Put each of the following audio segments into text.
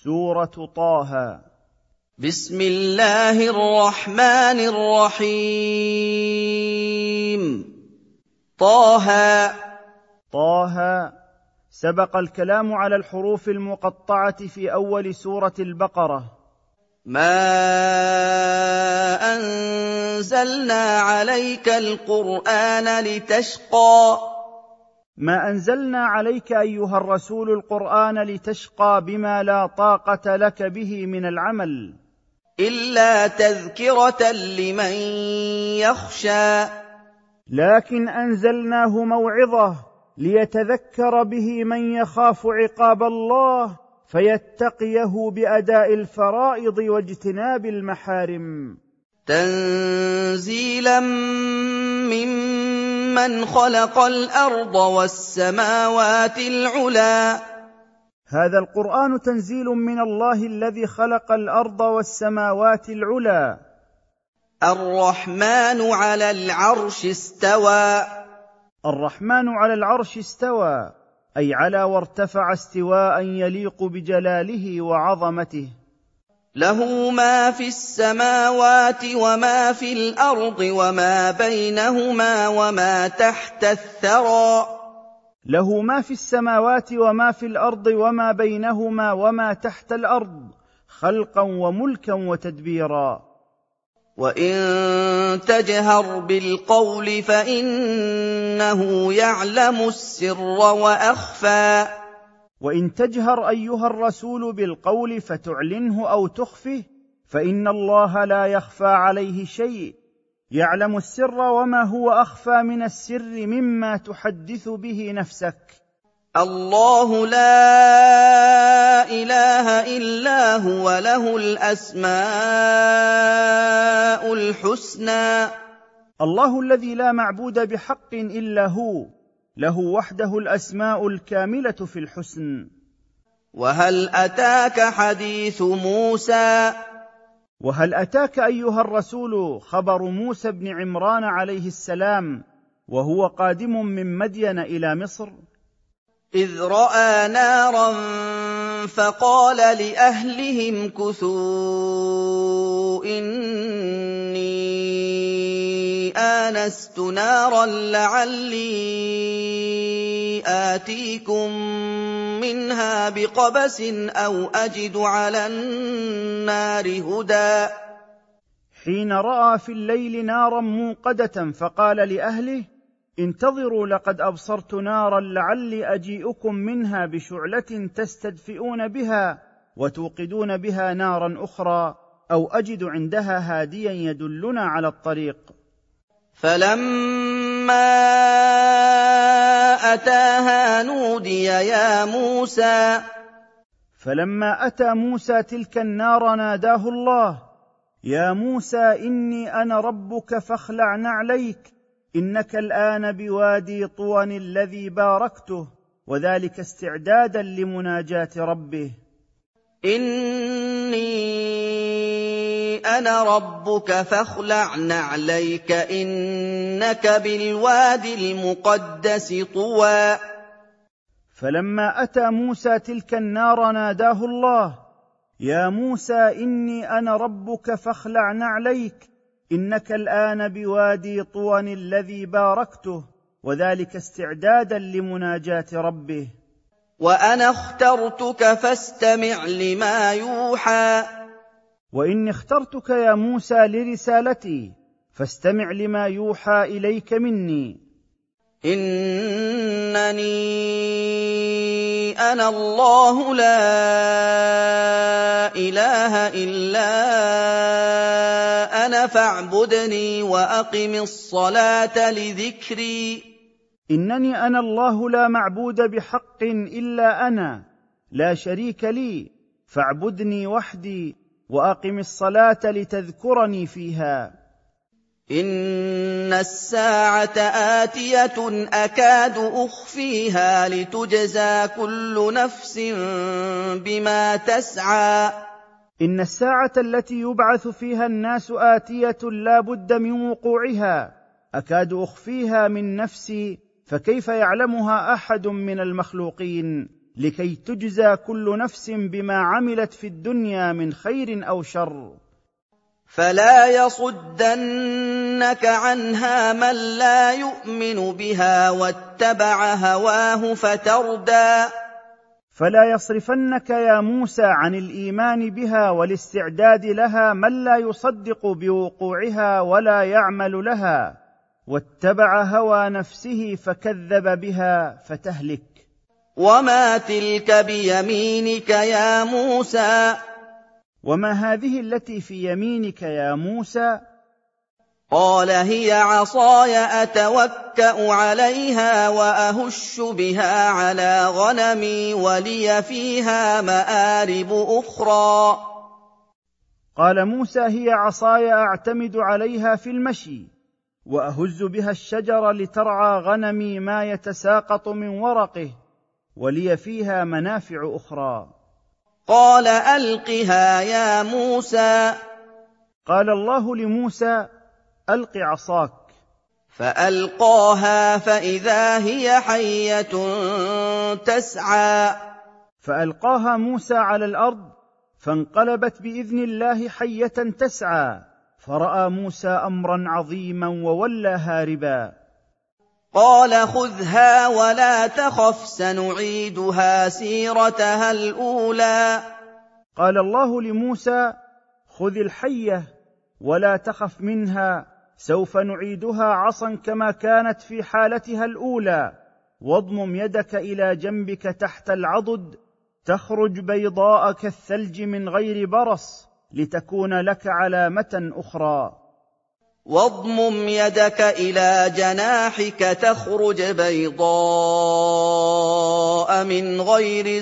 سورة طه. بسم الله الرحمن الرحيم. طه. طه. سبق الكلام على الحروف المقطعة في أول سورة البقرة. ما أنزلنا عليك القرآن لتشقى. ما أنزلنا عليك أيها الرسول القرآن لتشقى بما لا طاقة لك به من العمل، إلا تذكرة لمن يخشى. لكن أنزلناه موعظة ليتذكر به من يخاف عقاب الله فيتقيه بأداء الفرائض واجتناب المحارم. تنزيلا ممن خلق الأرض والسماوات العلى. هذا القرآن تنزيل من الله الذي خلق الأرض والسماوات العلى. الرحمن على العرش استوى. الرحمن على العرش استوى، أي على وارتفع استواء يليق بجلاله وعظمته. له ما في السماوات وما في الأرض وما بينهما وما تحت الثرى. له ما في السماوات وما في الأرض وما بينهما وما تحت الأرض، خلقا وملكا وتدبيرا. وإن تجهر بالقول فإنه يعلم السر وأخفى. وإن تجهر أيها الرسول بالقول فتعلنه أو تخفه فإن الله لا يخفى عليه شيء، يعلم السر وما هو أخفى من السر مما تحدث به نفسك. الله لا إله إلا هو له الأسماء الحسنى. الله الذي لا معبود بحق إلا هو، له وحده الأسماء الكاملة في الحسن. وهل أتاك حديث موسى؟ وهل أتاك أيها الرسول خبر موسى بن عمران عليه السلام وهو قادم من مدين إلى مصر؟ إذ رأى نارا فقال لأهلهم كثوا إني آنست نارا لعلي آتيكم منها بقبس أو أجد على النار هدى. حين رأى في الليل نارا موقدة فقال لأهله انتظروا لقد أبصرت نارا لعلي أجيئكم منها بشعلة تستدفئون بها وتوقدون بها نارا أخرى أو أجد عندها هاديا يدلنا على الطريق. فلما أتاها نودي يا موسى. فلما أتى موسى تلك النار ناداه الله يا موسى إني أنا ربك فاخلع نعليك إنك الآن بوادي طوى الذي باركته، وذلك استعدادا لمناجاة ربه. إني أنا ربك فاخلع نعليك إنك بالوادي المقدس طوى. فلما أتى موسى تلك النار ناداه الله يا موسى إني أنا ربك فاخلع نعليك إنك الآن بوادي طوى الذي باركته، وذلك استعدادا لمناجاة ربه. وأنا اخترتك فاستمع لما يوحى. وإني اخترتك يا موسى لرسالتي فاستمع لما يوحى إليك مني. إنني أنا الله لا إله إلا أنا فاعبدني وأقم الصلاة لذكري. إنني أنا الله لا معبود بحق إلا أنا، لا شريك لي، فاعبدني وحدي وأقم الصلاة لتذكرني فيها. إن الساعة آتية أكاد أخفيها لتجزى كل نفس بما تسعى. إن الساعة التي يبعث فيها الناس آتية لا بد من وقوعها، أكاد أخفيها من نفسي فكيف يعلمها أحد من المخلوقين؟ لكي تجزى كل نفس بما عملت في الدنيا من خير أو شر. فلا يصدنك عنها من لا يؤمن بها واتبع هواه فتردى. فلا يصرفنك يا موسى عن الإيمان بها والاستعداد لها من لا يصدق بوقوعها ولا يعمل لها، واتبع هوى نفسه فكذب بها فتهلك. وما تلك بيمينك يا موسى؟ وما هذه التي في يمينك يا موسى؟ قال هي عصاي أتوكأ عليها وأهش بها على غنمي ولي فيها مآرب أخرى. قال موسى هي عصاي أعتمد عليها في المشي، وأهز بها الشجر لترعى غنمي ما يتساقط من ورقه، ولي فيها منافع أخرى. قال ألقها يا موسى. قال الله لموسى ألق عصاك. فألقاها فإذا هي حية تسعى. فألقاها موسى على الأرض فانقلبت بإذن الله حية تسعى، فرأى موسى أمرا عظيما وولى هاربا. قال خذها ولا تخف سنعيدها سيرتها الأولى. قال الله لموسى خذ الحية ولا تخف منها، سوف نعيدها عصا كما كانت في حالتها الأولى، واضمم يدك إلى جنبك تحت العضد تخرج بيضاء كالثلج من غير برص لتكون لك علامة أخرى. واضمم يدك إلى جناحك تخرج بيضاء من غير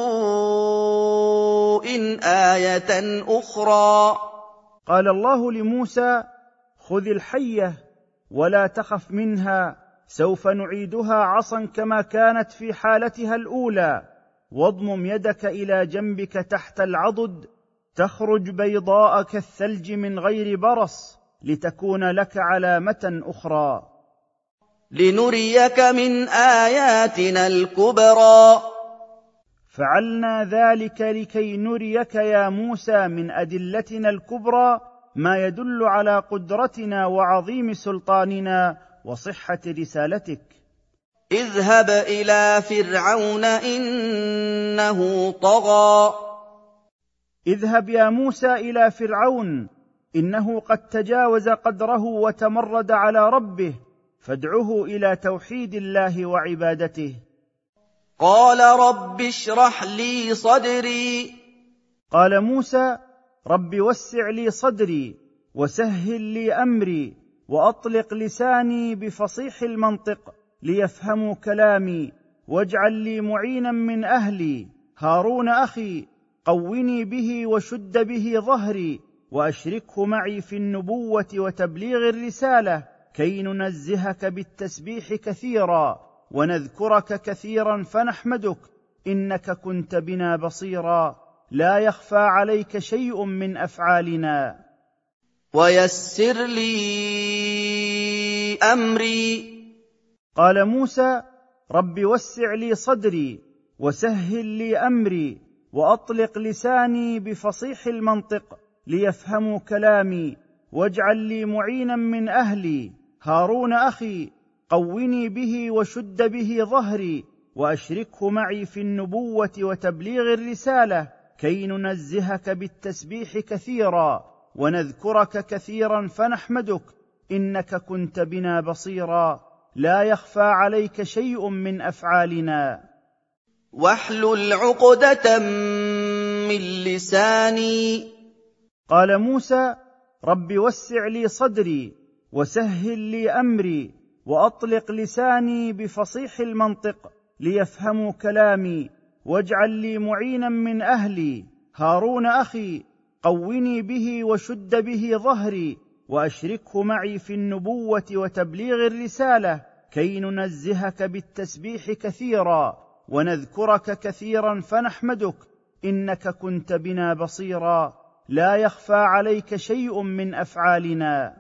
سوء آية أخرى. قال الله لموسى خذ الحية ولا تخف منها، سوف نعيدها عصا كما كانت في حالتها الأولى، واضمم يدك إلى جنبك تحت العضد تخرج بيضاء كالثلج من غير برص لتكون لك علامة أخرى. لنريك من آياتنا الكبرى. فعلنا ذلك لكي نريك يا موسى من أدلتنا الكبرى ما يدل على قدرتنا وعظيم سلطاننا وصحة رسالتك. اذهب إلى فرعون إنه طغى. اذهب يا موسى إلى فرعون إنه قد تجاوز قدره وتمرد على ربه، فادعه إلى توحيد الله وعبادته. قال رب اشرح لي صدري. قال موسى رب وسع لي صدري وسهل لي أمري وأطلق لساني بفصيح المنطق ليفهموا كلامي، واجعل لي معينا من أهلي هارون أخي، قوني به وشد به ظهري، وأشركه معي في النبوة وتبليغ الرسالة كي ننزهك بالتسبيح كثيرا ونذكرك كثيرا فنحمدك، إنك كنت بنا بصيرا، لا يخفى عليك شيء من أفعالنا. ويسر لي أمري. قال موسى رب وسع لي صدري وسهل لي أمري وأطلق لساني بفصيح المنطق ليفهموا كلامي، واجعل لي معينا من أهلي هارون أخي، قوني به وشد به ظهري، وأشركه معي في النبوة وتبليغ الرسالة كي ننزهك بالتسبيح كثيرا ونذكرك كثيرا فنحمدك، إنك كنت بنا بصيرا، لا يخفى عليك شيء من أفعالنا. واحلل عقدة من لساني. قال موسى رب وسع لي صدري وسهل لي أمري وأطلق لساني بفصيح المنطق ليفهموا كلامي، واجعل لي معينا من أهلي هارون أخي، قوني به وشد به ظهري، وأشركه معي في النبوة وتبليغ الرسالة كي ننزهك بالتسبيح كثيرا ونذكرك كثيرا فنحمدك، إنك كنت بنا بصيرا، لا يخفى عليك شيء من أفعالنا.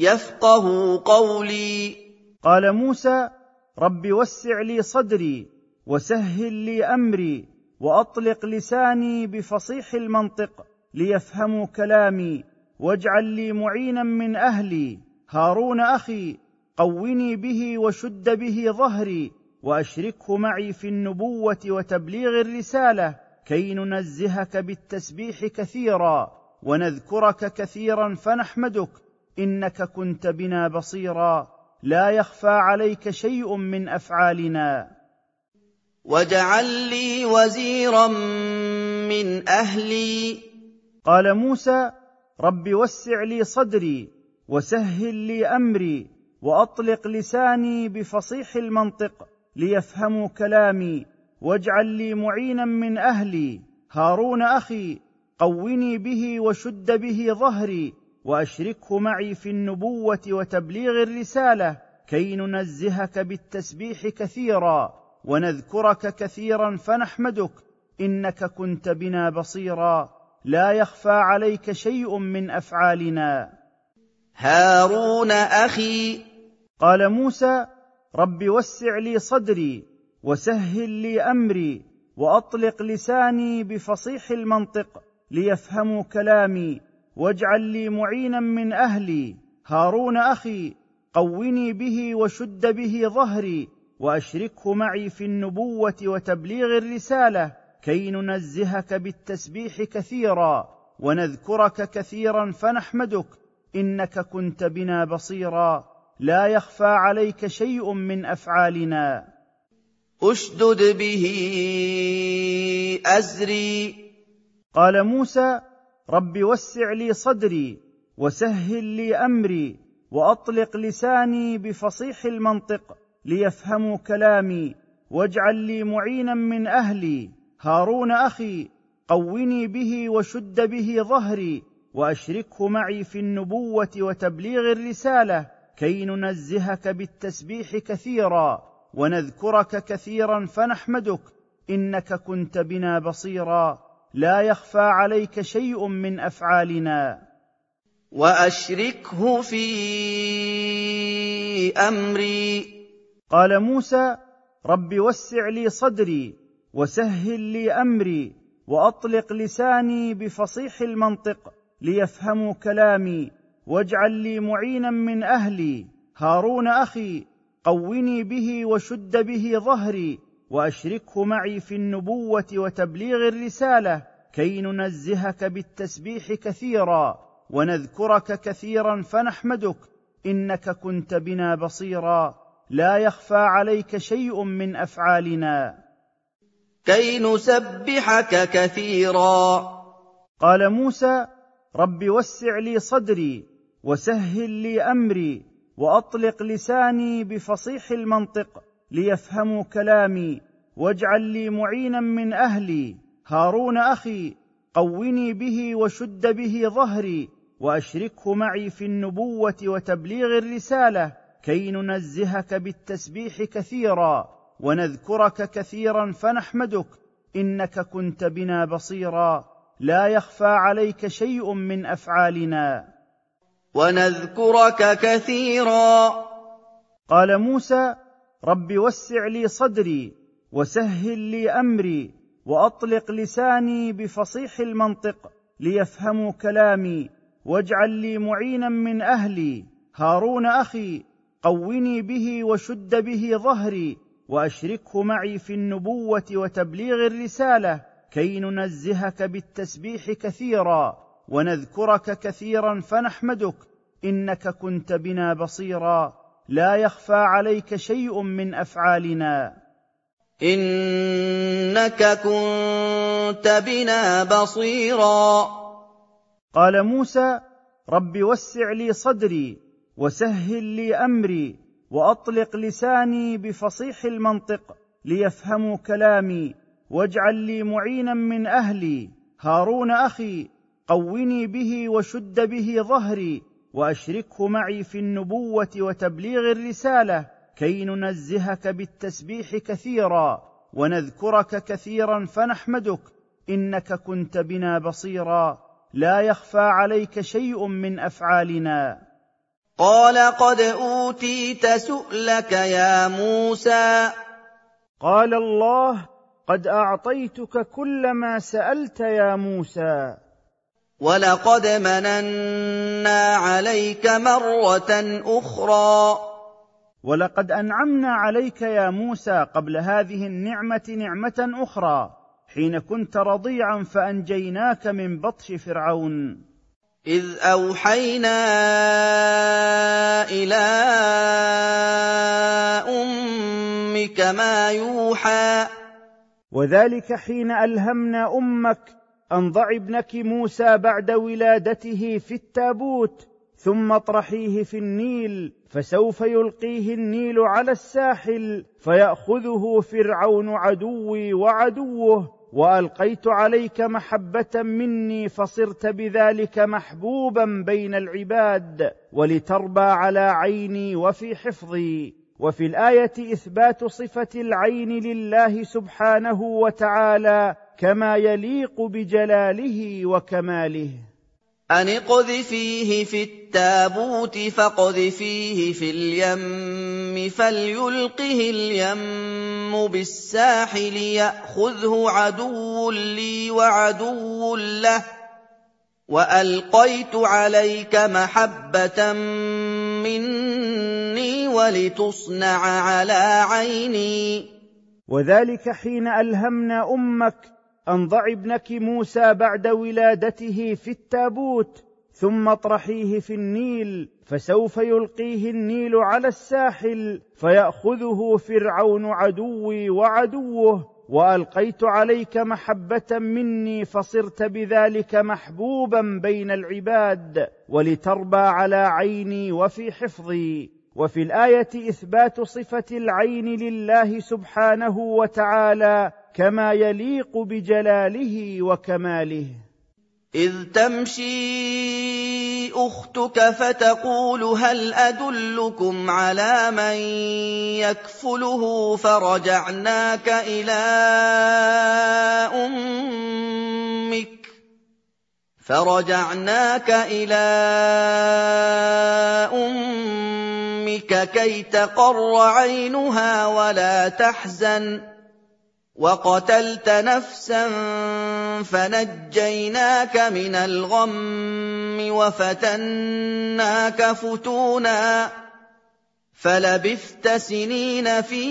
يفقهوا قولي. قال موسى رب وسع لي صدري وسهل لي أمري وأطلق لساني بفصيح المنطق ليفهموا كلامي، واجعل لي معينا من أهلي هارون أخي، قوني به وشد به ظهري، وأشركه معي في النبوة وتبليغ الرسالة، كي ننزهك بالتسبيح كثيرا ونذكرك كثيرا فنحمدك، إنك كنت بنا بصيرا، لا يخفى عليك شيء من أفعالنا. واجعل لي وزيرا من أهلي. قال موسى: رب وسع لي صدري وسهل لي أمري وأطلق لساني بفصيح المنطق ليفهموا كلامي، واجعل لي معينا من أهلي هارون أخي، قوني به وشد به ظهري، وأشركه معي في النبوة وتبليغ الرسالة، كي ننزهك بالتسبيح كثيرا ونذكرك كثيرا فنحمدك، إنك كنت بنا بصيرا، لا يخفى عليك شيء من أفعالنا. هارون أخي. قال موسى: رب وسع لي صدري وسهل لي أمري وأطلق لساني بفصيح المنطق ليفهموا كلامي، واجعل لي معينا من أهلي هارون أخي، قوني به وشد به ظهري، وأشركه معي في النبوة وتبليغ الرسالة، كي ننزهك بالتسبيح كثيرا ونذكرك كثيرا فنحمدك، إنك كنت بنا بصيرا، لا يخفى عليك شيء من أفعالنا. أشدد به أزري. قال موسى: رب وسع لي صدري وسهل لي أمري وأطلق لساني بفصيح المنطق ليفهموا كلامي، واجعل لي معينا من أهلي هارون أخي، قوني به وشد به ظهري، وأشركه معي في النبوة وتبليغ الرسالة، كي ننزهك بالتسبيح كثيرا ونذكرك كثيرا فنحمدك، إنك كنت بنا بصيرا، لا يخفى عليك شيء من أفعالنا. وأشركه في أمري. قال موسى: رب وسع لي صدري وسهل لي أمري وأطلق لساني بفصيح المنطق ليفهموا كلامي، واجعل لي معينا من أهلي هارون أخي، قوني به وشد به ظهري، وأشركه معي في النبوة وتبليغ الرسالة، كي ننزهك بالتسبيح كثيرا ونذكرك كثيرا فنحمدك، إنك كنت بنا بصيرا، لا يخفى عليك شيء من أفعالنا. كي نسبحك كثيرا. قال موسى: رب وسع لي صدري وسهل لي أمري وأطلق لساني بفصيح المنطق ليفهموا كلامي، واجعل لي معينا من أهلي هارون أخي، قوني به وشد به ظهري، وأشركه معي في النبوة وتبليغ الرسالة، كي ننزهك بالتسبيح كثيرا ونذكرك كثيرا فنحمدك، إنك كنت بنا بصيرا، لا يخفى عليك شيء من أفعالنا. ونذكرك كثيرا. قال موسى: رب وسع لي صدري وسهل لي أمري وأطلق لساني بفصيح المنطق ليفهموا كلامي، واجعل لي معينا من أهلي هارون أخي، قوني به وشد به ظهري، وأشركه معي في النبوة وتبليغ الرسالة، كي ننزهك بالتسبيح كثيرا ونذكرك كثيرا فنحمدك، إنك كنت بنا بصيرا، لا يخفى عليك شيء من أفعالنا. إنك كنت بنا بصيرا. قال موسى: رب وسع لي صدري وسهل لي أمري وأطلق لساني بفصيح المنطق ليفهموا كلامي، واجعل لي معينا من أهلي هارون أخي، قوني به وشد به ظهري، وأشركه معي في النبوة وتبليغ الرسالة، كي ننزهك بالتسبيح كثيرا ونذكرك كثيرا فنحمدك، إنك كنت بنا بصيرا، لا يخفى عليك شيء من أفعالنا. قال قد أوتيت سؤلك يا موسى. قال الله: قد أعطيتك كل ما سألت يا موسى. وَلَقَدْ مَنَنَّا عَلَيْكَ مَرَّةً أُخْرَىٰ ولقد أنعمنا عليك يا موسى قبل هذه النعمة نعمة أخرى، حين كنت رضيعا فأنجيناك من بطش فرعون. إِذْ أَوْحَيْنَا إِلَىٰ أُمِّكَ مَا يُوحَىٰ وذلك حين ألهمنا أمك أن ضع ابنك موسى بعد ولادته في التابوت، ثم اطرحيه في النيل، فسوف يلقيه النيل على الساحل فيأخذه فرعون عدوي وعدوه، وألقيت عليك محبة مني فصرت بذلك محبوبا بين العباد، ولتربى على عيني وفي حفظي. وفي الآية إثبات صفة العين لله سبحانه وتعالى كما يليق بجلاله وكماله. أن اقذفيه في التابوت فاقذفيه في اليم فليلقه اليم بالساحل يأخذه عدو لي وعدو له وألقيت عليك محبة مني ولتصنع على عيني. وذلك حين ألهمنا أمك أن ضع ابنك موسى بعد ولادته في التابوت، ثم اطرحيه في النيل، فسوف يلقيه النيل على الساحل فيأخذه فرعون عدوي وعدوه، وألقيت عليك محبة مني فصرت بذلك محبوبا بين العباد، ولتربى على عيني وفي حفظي. وفي الآية إثبات صفة العين لله سبحانه وتعالى كما يليق بجلاله وكماله. إذ تمشي أختك فتقول هل أدلكم على من يكفله فرجعناك إلى أمك كي تقر عينها ولا تحزن وقتلت نفسا فنجيناك من الغم وفتناك فتونا فلبثت سنين في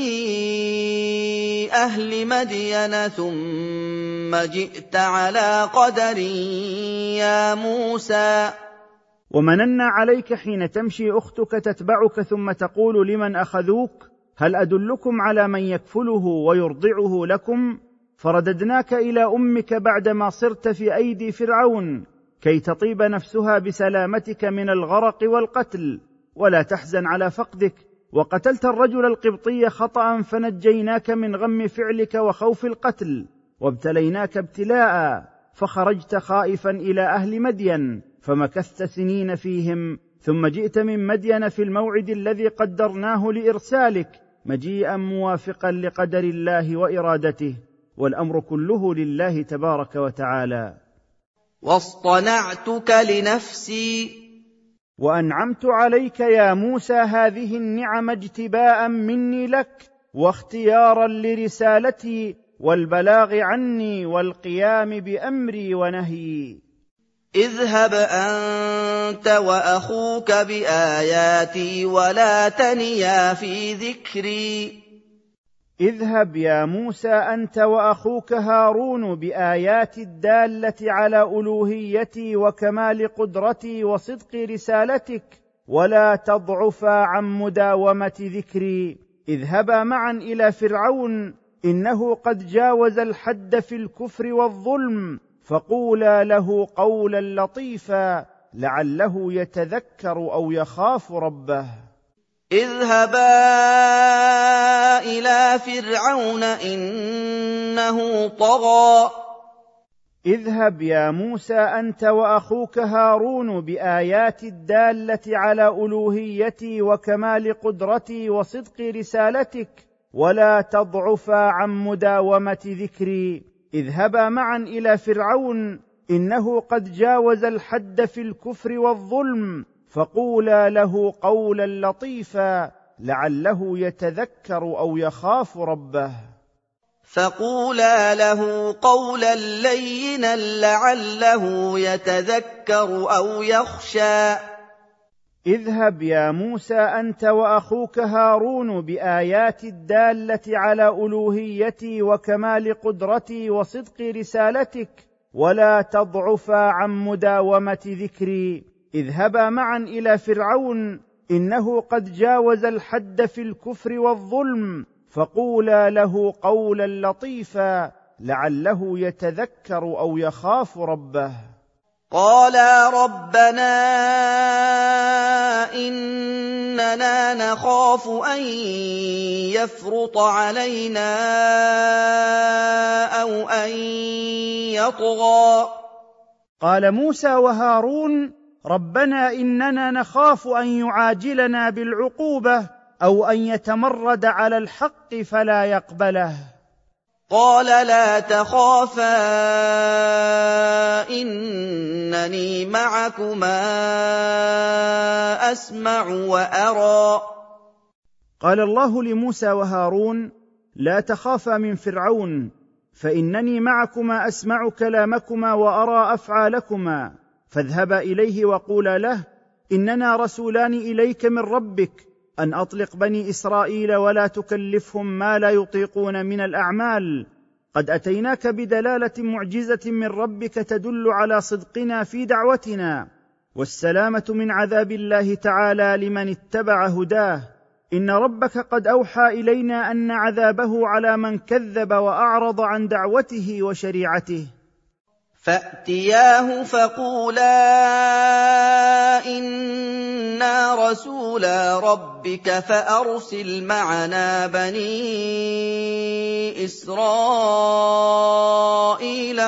أهل مدين ثم جئت على قدر يا موسى. ومننا عليك حين تمشي أختك تتبعك ثم تقول لمن أخذوك هل أدلكم على من يكفله ويرضعه لكم؟ فرددناك إلى أمك بعدما صرت في أيدي فرعون كي تطيب نفسها بسلامتك من الغرق والقتل ولا تحزن على فقدك، وقتلت الرجل القبطي خطأ فنجيناك من غم فعلك وخوف القتل، وابتليناك ابتلاء فخرجت خائفا إلى أهل مدين فمكثت سنين فيهم، ثم جئت من مدين في الموعد الذي قدرناه لإرسالك مجيئا موافقا لقدر الله وإرادته، والأمر كله لله تبارك وتعالى. واصطنعتك لنفسي وأنعمت عليك يا موسى هذه النعم اجتباء مني لك واختيارا لرسالتي والبلاغ عني والقيام بأمري ونهيي. اذهب أنت وأخوك بآياتي ولا تنيا في ذكري. اذهب يا موسى أنت وأخوك هارون بآياتي الدالة على ألوهيتي وكمال قدرتي وصدق رسالتك، ولا تضعفا عن مداومة ذكري. اذهبا معا إلى فرعون إنه قد جاوز الحد في الكفر والظلم، فقولا له قولا لطيفا لعله يتذكر أو يخاف ربه. اذهبا إلى فرعون إنه طغى. اذهب يا موسى أنت وأخوك هارون بآياتي الدالة على ألوهيتي وكمال قدرتي وصدق رسالتك، ولا تضعفا عن مداومة ذكري. اذهبا معا إلى فرعون إنه قد جاوز الحد في الكفر والظلم، فقولا له قولا لطيفا لعله يتذكر أو يخاف ربه. فقولا له قولا لينا لعله يتذكر أو يخشى. اذهب يا موسى أنت وأخوك هارون بآياتي الدالة على ألوهيتي وكمال قدرتي وصدق رسالتك، ولا تضعفا عن مداومة ذكري. اذهبا معا إلى فرعون، إنه قد جاوز الحد في الكفر والظلم، فقولا له قولا لطيفا لعله يتذكر أو يخاف ربه. قالا ربنا إننا نخاف أن يفرط علينا أو أن يطغى. قال موسى وهارون: ربنا إننا نخاف أن يعاجلنا بالعقوبة أو أن يتمرد على الحق فلا يقبله. قال لا تخافا إنني معكما أسمع وأرى. قال الله لموسى وهارون: لا تخافا من فرعون، فإنني معكما أسمع كلامكما وأرى أفعالكما، فاذهبا إليه وقولا له: إننا رسولان إليك من ربك أن أطلق بني إسرائيل ولا تكلفهم ما لا يطيقون من الأعمال. قد أتيناك بدلالة معجزة من ربك تدل على صدقنا في دعوتنا، والسلامة من عذاب الله تعالى لمن اتبع هداه. إن ربك قد أوحى إلينا أن عذابه على من كذب وأعرض عن دعوته وشريعته. فأتياه فقولا إنا رسولا ربك فأرسل معنا بني إسرائيل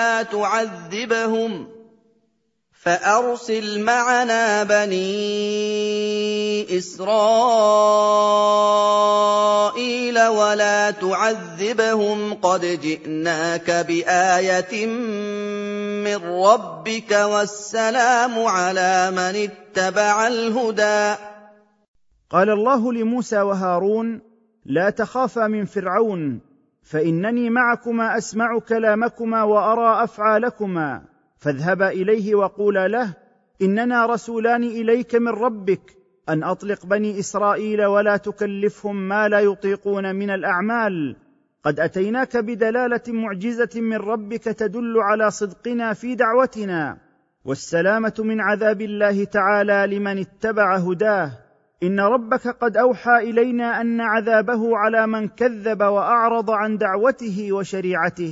ولا تعذبهم قد جئناك بآية من ربك والسلام على من اتبع الهدى. قال الله لموسى وهارون: لا تخافا من فرعون، فإنني معكما أسمع كلامكما وأرى أفعالكما، فاذهبا إليه وقولا له: إننا رسولان إليك من ربك أن أطلق بني إسرائيل ولا تكلفهم ما لا يطيقون من الأعمال. قد أتيناك بدلالة معجزة من ربك تدل على صدقنا في دعوتنا، والسلامة من عذاب الله تعالى لمن اتبع هداه. إن ربك قد أوحى إلينا أن عذابه على من كذب وأعرض عن دعوته وشريعته.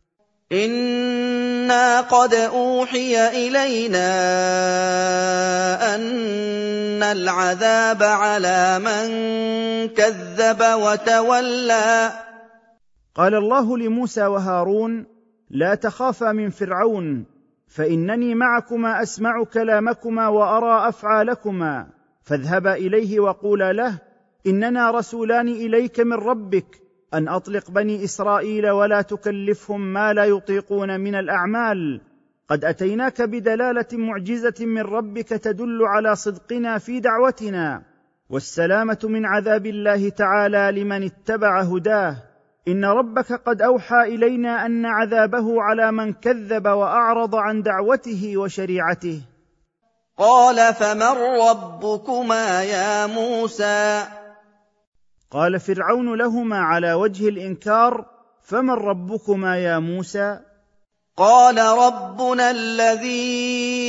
إنا قد أوحي إلينا أن العذاب على من كذب وتولى. قال الله لموسى وهارون: لا تخافا من فرعون، فإنني معكما أسمع كلامكما وأرى أفعالكما، فاذهبا إليه وقولا له: إننا رسولان إليك من ربك أن أطلق بني إسرائيل ولا تكلفهم ما لا يطيقون من الأعمال. قد أتيناك بدلالة معجزة من ربك تدل على صدقنا في دعوتنا، والسلامة من عذاب الله تعالى لمن اتبع هداه. إن ربك قد أوحى إلينا أن عذابه على من كذب وأعرض عن دعوته وشريعته. قال فمن ربكما يا موسى؟ قال فرعون لهما على وجه الإنكار: فمن ربكما يا موسى؟ قال ربنا الذي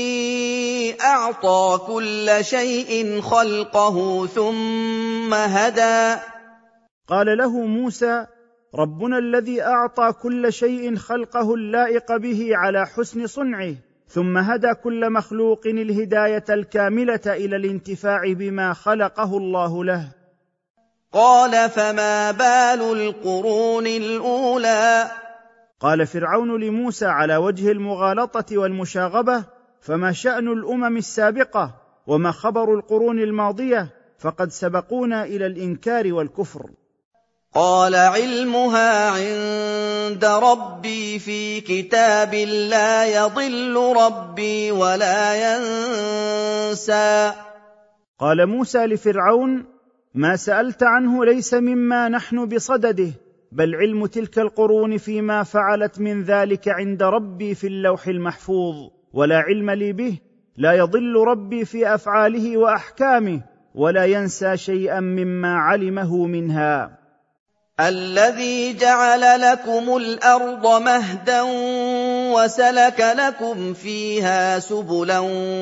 أعطى كل شيء خلقه ثم هدى. قال له موسى: ربنا الذي أعطى كل شيء خلقه اللائق به على حسن صنعه، ثم هدى كل مخلوق الهداية الكاملة إلى الانتفاع بما خلقه الله له. قال فما بال القرون الأولى؟ قال فرعون لموسى على وجه المغالطة والمشاغبة: فما شأن الأمم السابقة، وما خبر القرون الماضية، فقد سبقونا إلى الإنكار والكفر. قال علمها عند ربي في كتاب لا يضل ربي ولا ينسى. قال موسى لفرعون: ما سألت عنه ليس مما نحن بصدده، بل علم تلك القرون فيما فعلت من ذلك عند ربي في اللوح المحفوظ، ولا علم لي به. لا يضل ربي في أفعاله وأحكامه، ولا ينسى شيئا مما علمه منها. الذي جعل لكم الأرض مهدا وسلك لكم فيها سبلا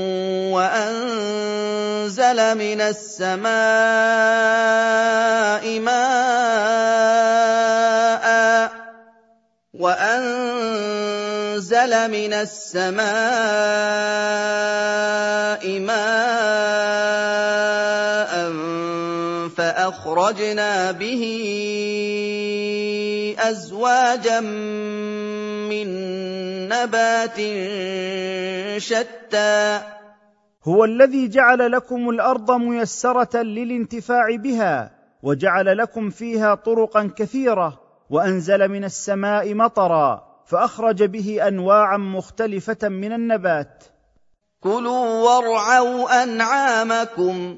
وأنزل من السماء ماء فأخرجنا به أزواجا من نبات شتى. هو الذي جعل لكم الأرض ميسرة للانتفاع بها، وجعل لكم فيها طرقا كثيرة، وأنزل من السماء مطرا فأخرج به أنواعا مختلفة من النبات. كلوا وارعوا أنعامكم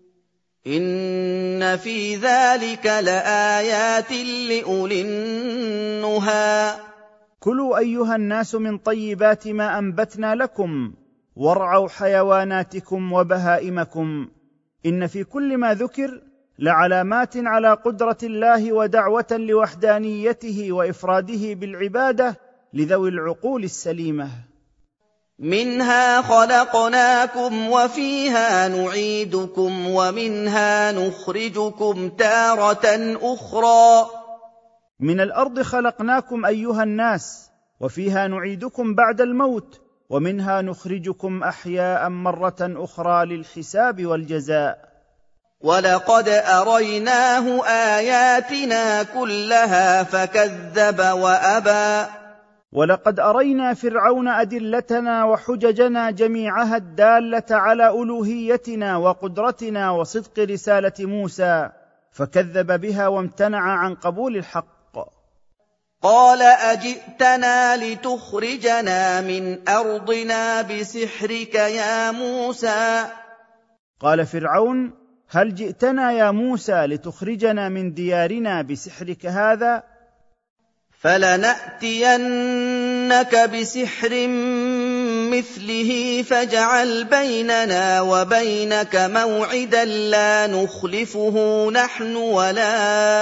إن في ذلك لآيات لأولي النهى. كلوا أيها الناس من طيبات ما أنبتنا لكم، وارعوا حيواناتكم وبهائمكم، إن في كل ما ذكر لعلامات على قدرة الله ودعوة لوحدانيته وإفراده بالعبادة لذوي العقول السليمة. منها خلقناكم وفيها نعيدكم ومنها نخرجكم تارة أخرى. من الأرض خلقناكم أيها الناس، وفيها نعيدكم بعد الموت، ومنها نخرجكم أحياء مرة أخرى للحساب والجزاء. ولقد أريناه آياتنا كلها فكذب وأبى. ولقد أرينا فرعون أدلتنا وحججنا جميعها الدالة على ألوهيتنا وقدرتنا وصدق رسالة موسى، فكذب بها وامتنع عن قبول الحق. قال أجئتنا لتخرجنا من أرضنا بسحرك يا موسى. قال فرعون: هل جئتنا يا موسى لتخرجنا من ديارنا بسحرك هذا؟ فلنأتينك بسحر مثله فاجعل بيننا وبينك موعدا لا نخلفه نحن ولا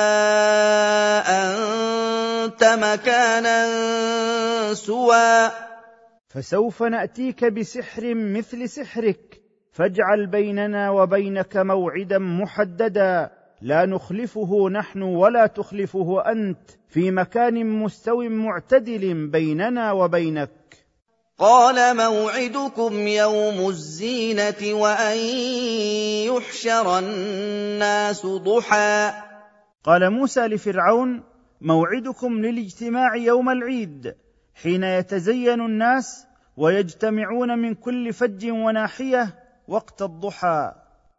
أنت مكانا سوى. فسوف نأتيك بسحر مثل سحرك، فاجعل بيننا وبينك موعدا محددا لا نخلفه نحن ولا تخلفه أنت، في مكان مستو معتدل بيننا وبينك. قال موعدكم يوم الزينة وأن يحشر الناس ضحى. قال موسى لفرعون: موعدكم للاجتماع يوم العيد، حين يتزين الناس ويجتمعون من كل فج وناحية وقت الضحى.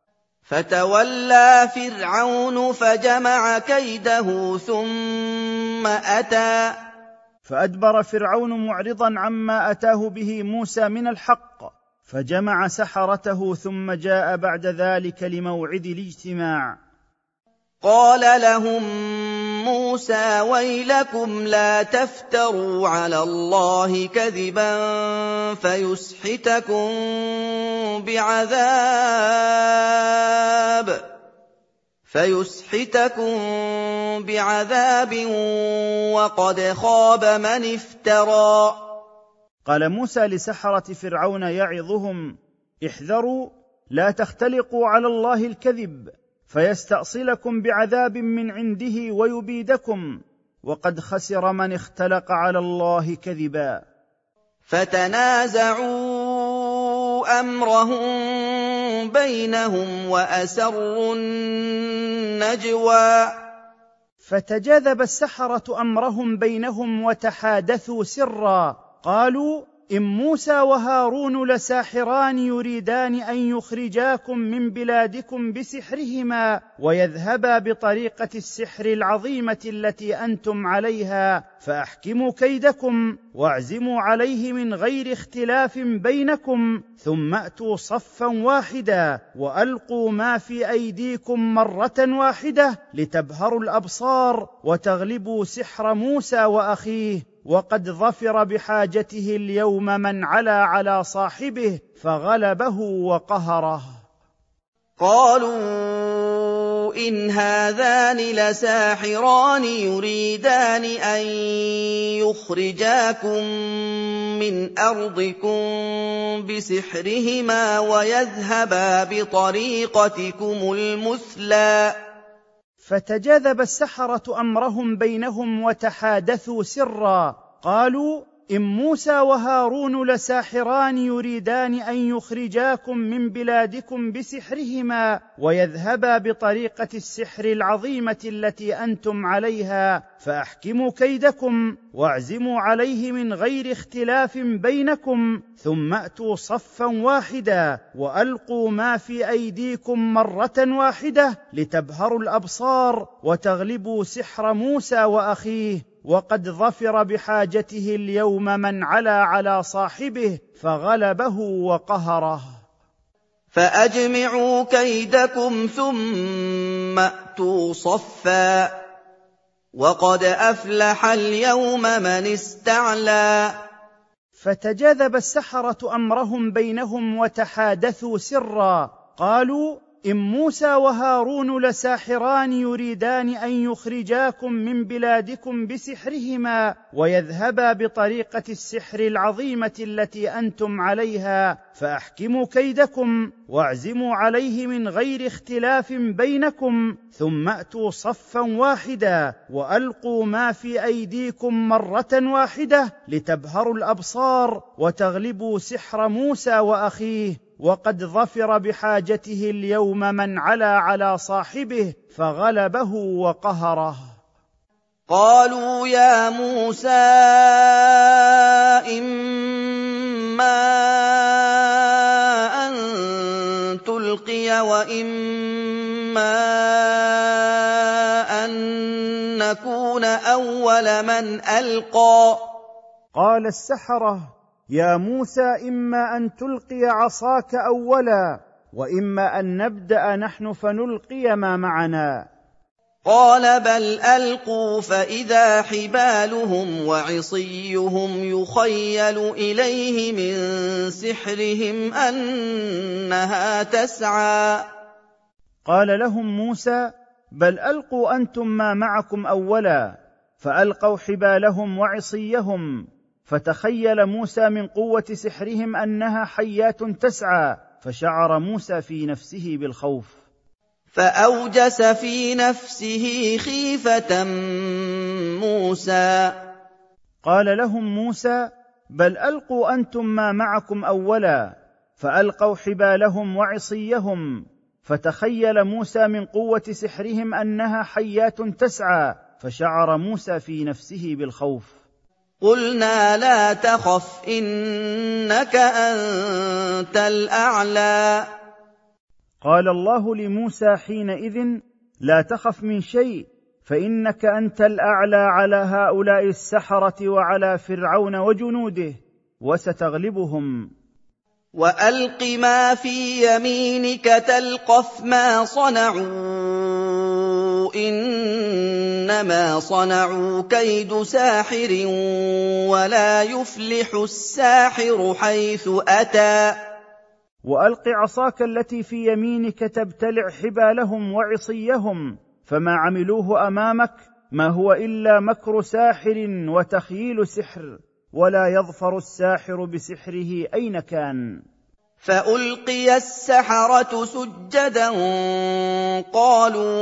فتولى فرعون فجمع كيده ثم أتى. فأدبر فرعون معرضا عما أتاه به موسى من الحق، فجمع سحرته ثم جاء بعد ذلك لموعد الاجتماع. قال لهم موسى: ويلكم لا تفتروا على الله كذبا فيسحتكم بعذاب وقد خاب من افترى. قال موسى لسحرة فرعون يعظهم: احذروا، لا تختلقوا على الله الكذب فيستأصلكم بعذاب من عنده ويبيدكم، وقد خسر من اختلق على الله كذبا. فتنازعوا أمرهم بينهم وأسروا النجوى. فتجاذب السحرة أمرهم بينهم وتحادثوا سرا، قالوا: إن موسى وهارون لساحران يريدان أن يخرجاكم من بلادكم بسحرهما ويذهبا بطريقة السحر العظيمة التي أنتم عليها، فأحكموا كيدكم واعزموا عليه من غير اختلاف بينكم، ثم أتوا صفا واحدا وألقوا ما في أيديكم مرة واحدة لتبهروا الأبصار وتغلبوا سحر موسى وأخيه. وقد ظفر بحاجته اليوم من علا على صاحبه فغلبه وقهره. قالوا إن هذان لساحران يريدان أن يخرجاكم من أرضكم بسحرهما ويذهبا بطريقتكم المثلى. فتجاذب السحرة أمرهم بينهم وتحادثوا سرا، قالوا إن موسى وهارون لساحران يريدان أن يخرجاكم من بلادكم بسحرهما ويذهبا بطريقة السحر العظيمة التي أنتم عليها، فأحكموا كيدكم واعزموا عليه من غير اختلاف بينكم، ثم أتوا صفا واحدا وألقوا ما في أيديكم مرة واحدة لتبهروا الأبصار وتغلبوا سحر موسى وأخيه. وقد ظفر بحاجته اليوم من علا على صاحبه فغلبه وقهره. فأجمعوا كيدكم ثم أتوا صفا وقد أفلح اليوم من استعلى. فتجاذب السحرة أمرهم بينهم وتحادثوا سرا، قالوا إن موسى وهارون لساحران يريدان أن يخرجاكم من بلادكم بسحرهما ويذهبا بطريقة السحر العظيمة التي أنتم عليها، فأحكموا كيدكم واعزموا عليه من غير اختلاف بينكم، ثم أتوا صفا واحدا وألقوا ما في أيديكم مرة واحدة لتبهروا الأبصار وتغلبوا سحر موسى وأخيه. وقد ظفر بحاجته اليوم من علا على صاحبه فغلبه وقهره. قالوا يا موسى إما أن تلقي وإما أن نكون أول من ألقى. قال السحرة يا موسى إما أن تلقي عصاك أولا وإما أن نبدأ نحن فنلقي ما معنا. قال بل ألقوا فإذا حبالهم وعصيهم يخيل إليه من سحرهم أنها تسعى. قال لهم موسى بل ألقوا أنتم ما معكم أولا، فألقوا حبالهم وعصيهم، فتخيل موسى من قوة سحرهم أنها حيات تسعى، فشعر موسى في نفسه بالخوف، فأوجس في نفسه خيفة موسى. قال لهم موسى بل ألقوا أنتم ما معكم أولا، فألقوا حبالهم وعصيهم، فتخيل موسى من قوة سحرهم أنها حيات تسعى، فشعر موسى في نفسه بالخوف. قلنا لا تخف إنك أنت الأعلى. قال الله لموسى حينئذ لا تخف من شيء، فإنك أنت الأعلى على هؤلاء السحرة وعلى فرعون وجنوده، وستغلبهم. وألق ما في يمينك تلقف ما صنعوا إنما صنعوا كيد ساحر ولا يفلح الساحر حيث أتى. وألق عصاك التي في يمينك تبتلع حبالهم وعصيهم، فما عملوه أمامك ما هو إلا مكر ساحر وتخييل سحر، ولا يظفر الساحر بسحره أين كان. فألقي السحرة سجدا قالوا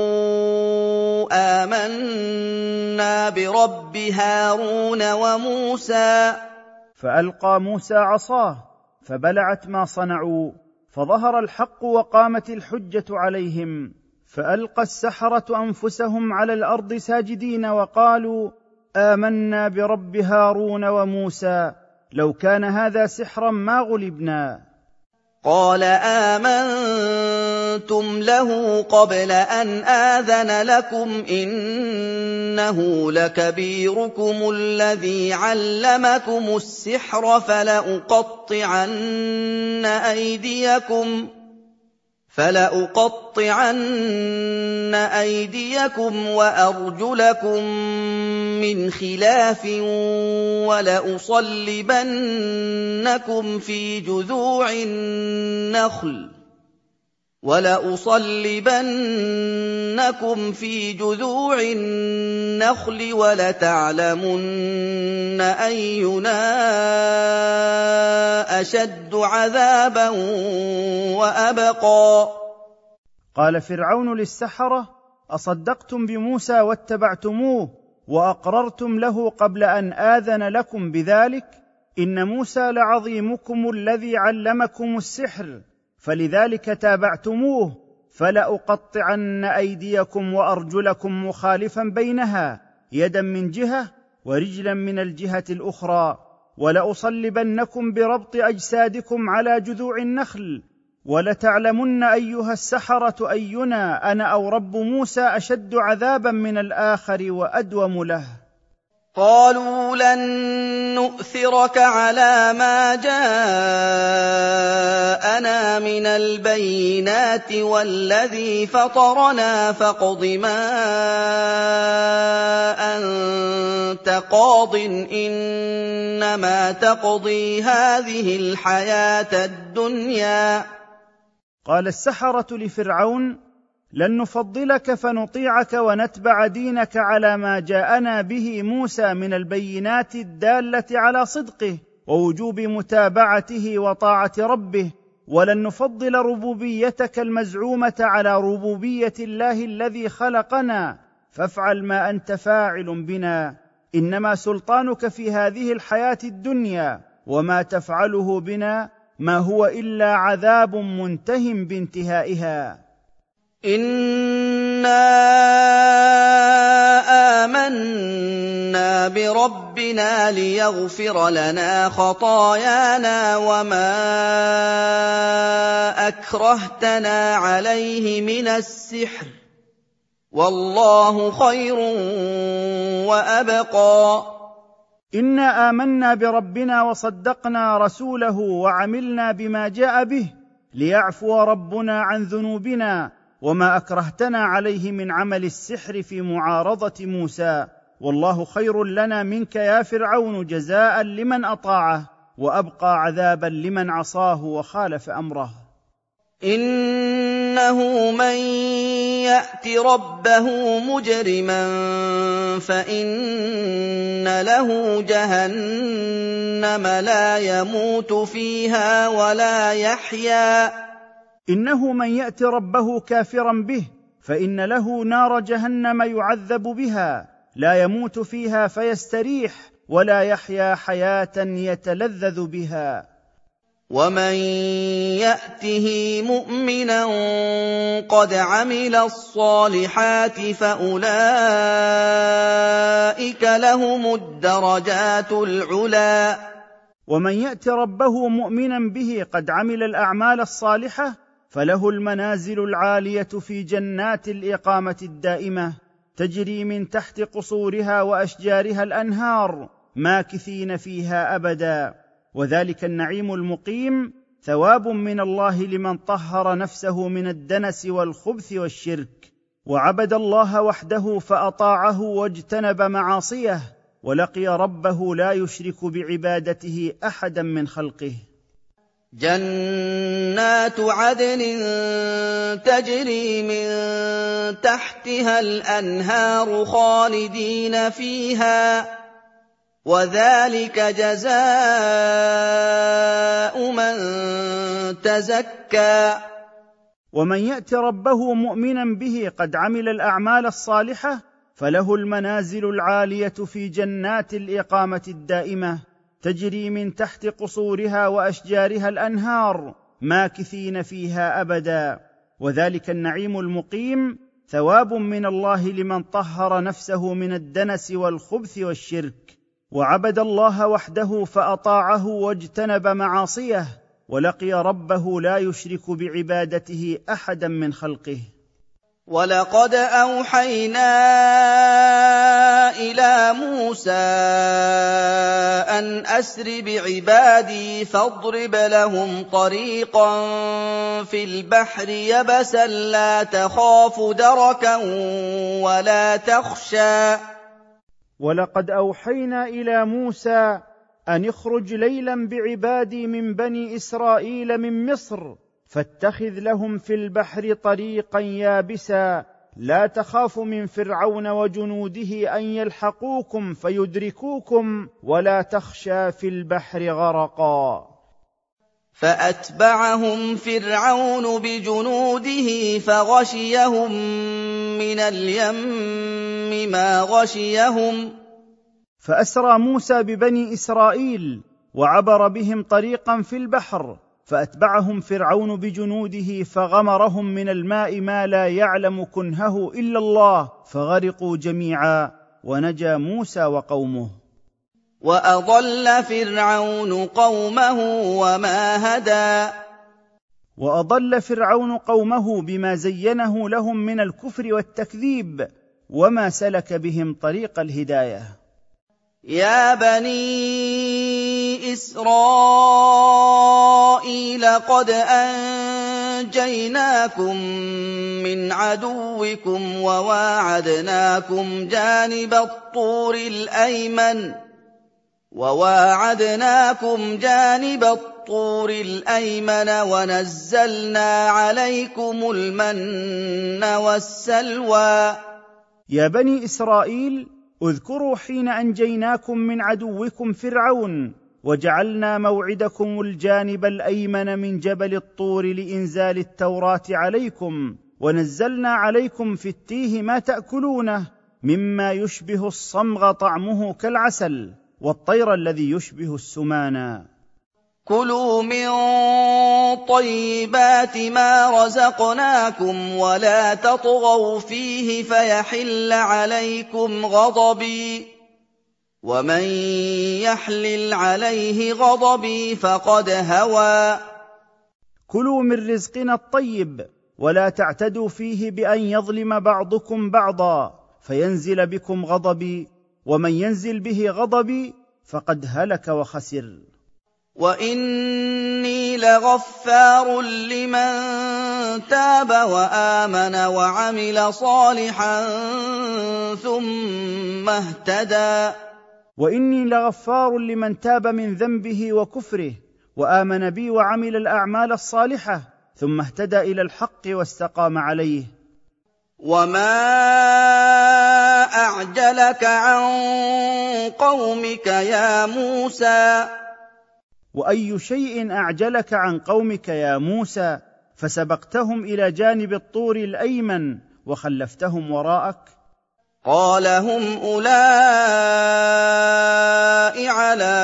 آمنا برب هارون وموسى. فألقى موسى عصاه فبلعت ما صنعوا، فظهر الحق وقامت الحجة عليهم، فألقى السحرة أنفسهم على الأرض ساجدين وقالوا آمنا برب هارون وموسى. لو كان هذا سحرا ما غلبنا. قال آمنتم له قبل أن آذن لكم إنه لكبيركم الذي علمكم السحر فلأقطعن أيديكم وأرجلكم من خلاف ولأصلبنكم في جذوع النخل ولتعلمن أينا أشد عذابا وأبقى. قال فرعون للسحرة: أصدقتم بموسى واتبعتموه وأقررتم له قبل أن آذن لكم بذلك؟ إن موسى لعظيمكم الذي علمكم السحر، فلذلك تابعتموه. فلأقطعن أيديكم وأرجلكم مخالفا بينها، يدا من جهة ورجلا من الجهة الأخرى، ولأصلبنكم بربط أجسادكم على جذوع النخل، ولتعلمن أيها السحرة أينا أنا أو رب موسى أشد عذابا من الآخر وأدوم له. قالوا لن نؤثرك على ما جاءنا من البينات والذي فطرنا فاقض ما أنت قاض إنما تقضي هذه الحياة الدنيا. قال السحرة لفرعون: لن نفضلك فنطيعك ونتبع دينك على ما جاءنا به موسى من البينات الدالة على صدقه ووجوب متابعته وطاعة ربه، ولن نفضل ربوبيتك المزعومة على ربوبية الله الذي خلقنا، فافعل ما أنت فاعل بنا، إنما سلطانك في هذه الحياة الدنيا، وما تفعله بنا ما هو إلا عذاب منته بانتهائها. إنا آمنا بربنا ليغفر لنا خطايانا وما أكرهتنا عليه من السحر والله خير وأبقى. إنا آمنا بربنا وصدقنا رسوله وعملنا بما جاء به ليعفو ربنا عن ذنوبنا وما أكرهتنا عليه من عمل السحر في معارضة موسى، والله خير لنا منك يا فرعون جزاء لمن أطاعه وأبقى عذابا لمن عصاه وخالف أمره. إنه من يأت ربه مجرما فإن له جهنم لا يموت فيها ولا يحيا. إنه من يأت ربه كافرا به فإن له نار جهنم يعذب بها لا يموت فيها فيستريح ولا يحيا حياة يتلذذ بها. ومن يأته مؤمنا قد عمل الصالحات فأولئك لهم الدرجات العلى. ومن يأت ربه مؤمنا به قد عمل الأعمال الصالحة فله المنازل العالية في جنات الإقامة الدائمة تجري من تحت قصورها وأشجارها الأنهار ماكثين فيها أبدا، وذلك النعيم المقيم ثواب من الله لمن طهر نفسه من الدنس والخبث والشرك وعبد الله وحده فأطاعه واجتنب معاصيه ولقي ربه لا يشرك بعبادته أحدا من خلقه. جنات عدن تجري من تحتها الأنهار خالدين فيها وذلك جزاء من تزكى. ومن يأت ربه مؤمنا به قد عمل الأعمال الصالحة فله المنازل العالية في جنات الإقامة الدائمة تجري من تحت قصورها وأشجارها الأنهار ماكثين فيها أبدا، وذلك النعيم المقيم ثواب من الله لمن طهر نفسه من الدنس والخبث والشرك وعبد الله وحده فاطاعه واجتنب معاصيه، ولقي ربه لا يشرك بعبادته احدا من خلقه. وَلَقَدْ أَوْحَيْنَا إِلَىٰ مُوسَىٰ أَنْ أَسْرِ بِعِبَادِي فَاضْرِبْ لَهُمْ طَرِيقًا فِي الْبَحْرِ يَبَسًا لَّا تَخَافُ دَرَكًا وَلَا تَخْشَىٰ. ولقد أوحينا إلى موسى أن اخرج ليلا بعبادي من بني إسرائيل من مصر، فاتخذ لهم في البحر طريقا يابسا لا تخاف من فرعون وجنوده أن يلحقوكم فيدركوكم ولا تخشى في البحر غرقا. فأتبعهم فرعون بجنوده فغشيهم من اليم ما غشيهم. فأسرى موسى ببني إسرائيل وعبر بهم طريقا في البحر، فأتبعهم فرعون بجنوده فغمرهم من الماء ما لا يعلم كنهه إلا الله، فغرقوا جميعا ونجا موسى وقومه. وأضل فرعون قومه وما هدى. وأضل فرعون قومه بما زينه لهم من الكفر والتكذيب، وما سلك بهم طريق الهداية. يا بني إسرائيل قد أنجيناكم من عدوكم وواعدناكم جانب الطور الأيمن ونزلنا عليكم المن والسلوى. يا بني إسرائيل اذكروا حين أنجيناكم من عدوكم فرعون، وجعلنا موعدكم الجانب الأيمن من جبل الطور لإنزال التوراة عليكم، ونزلنا عليكم في التيه ما تأكلونه مما يشبه الصمغ طعمه كالعسل، والطير الذي يشبه السمانا. كلوا من طيبات ما رزقناكم ولا تطغوا فيه فيحل عليكم غضبي، ومن يحلل عليه غضبي فقد هوى. كلوا من رزقنا الطيب ولا تعتدوا فيه بأن يظلم بعضكم بعضا فينزل بكم غضبي، ومن ينزل به غضبي فقد هلك وخسر. وإني لغفار لمن تاب وآمن وعمل صالحا ثم اهتدى. وإني لغفار لمن تاب من ذنبه وكفره وآمن بي وعمل الأعمال الصالحة ثم اهتدى إلى الحق واستقام عليه. وما أعجلك عن قومك يا موسى. وأي شيء أعجلك عن قومك يا موسى فسبقتهم إلى جانب الطور الأيمن وخلفتهم وراءك؟ قال هم أولئك على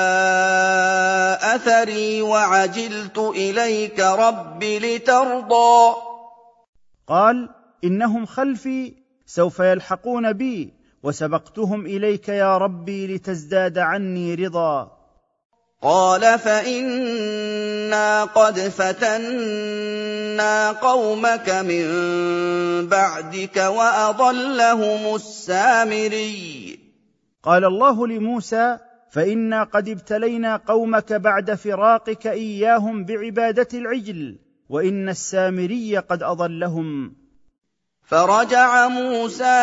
أثري وعجلت إليك رب لترضى. قال إنهم خلفي سوف يلحقون بي، وسبقتهم إليك يا ربي لتزداد عني رضا. قال فإنا قد فتنا قومك من بعدك وأضلهم السامري. قال الله لموسى فإنا قد ابتلينا قومك بعد فراقك إياهم بعبادة العجل، وإن السامري قد أضلهم. فرجع موسى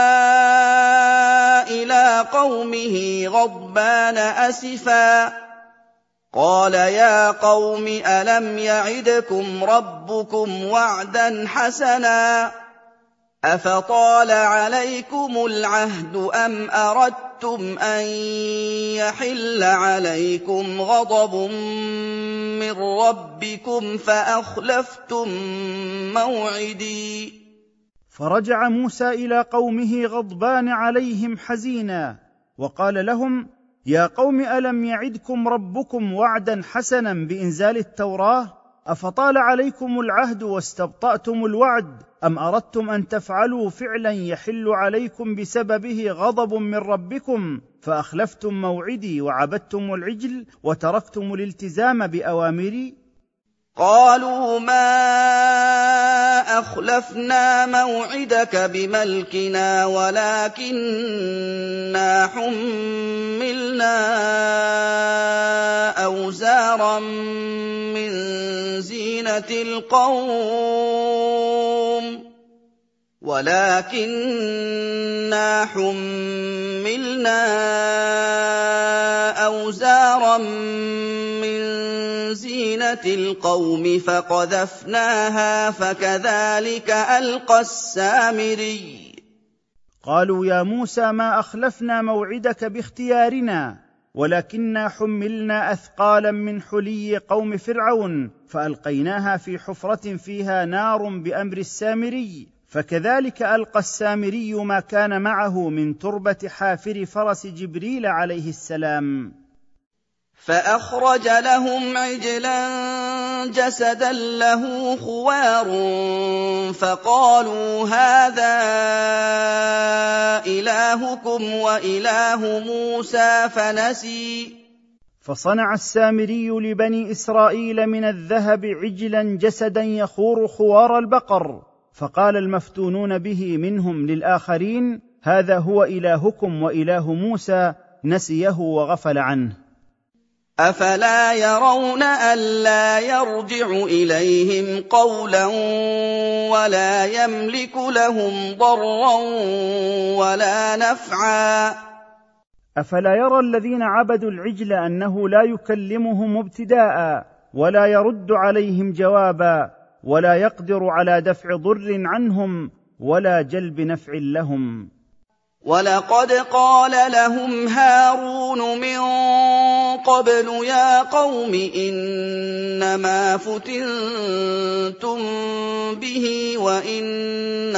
إلى قومه غضبان أسفا قال يا قوم ألم يعدكم ربكم وعدا حسنا أفطال عليكم العهد أم أردتم أن يحل عليكم غضب من ربكم فأخلفتم موعدي. فرجع موسى إلى قومه غضبان عليهم حزينا وقال لهم يا قوم ألم يعدكم ربكم وعدا حسنا بإنزال التوراة؟ أفطال عليكم العهد واستبطأتم الوعد أم أردتم أن تفعلوا فعلا يحل عليكم بسببه غضب من ربكم فأخلفتم موعدي وعبدتم العجل وتركتم الالتزام بأوامري؟ قالوا ما أخلفنا موعدك بملكنا ولكننا حملنا أوزارا من زينة القوم فقذفناها فكذلك ألقى السامري. قالوا يا موسى ما أخلفنا موعدك باختيارنا ولكننا حملنا أثقالا من حلي قوم فرعون فألقيناها في حفرة فيها نار بأمر السامري، فكذلك ألقى السامري ما كان معه من تربة حافر فرس جبريل عليه السلام. فأخرج لهم عجلا جسدا له خوار فقالوا هذا إلهكم وإله موسى فنسي. فصنع السامري لبني إسرائيل من الذهب عجلا جسدا يخور خوار البقر، فقال المفتونون به منهم للآخرين هذا هو إلهكم وإله موسى، نسيه وغفل عنه. أفلا يرون ألا يرجع إليهم قولا ولا يملك لهم ضرا ولا نفعا؟ أفلا يرى الذين عبدوا العجل أنه لا يكلمهم ابتداء ولا يرد عليهم جوابا ولا يقدر على دفع ضر عنهم ولا جلب نفع لهم؟ ولقد قال لهم هارون من قبل يا قوم إنما فتنتم به وإن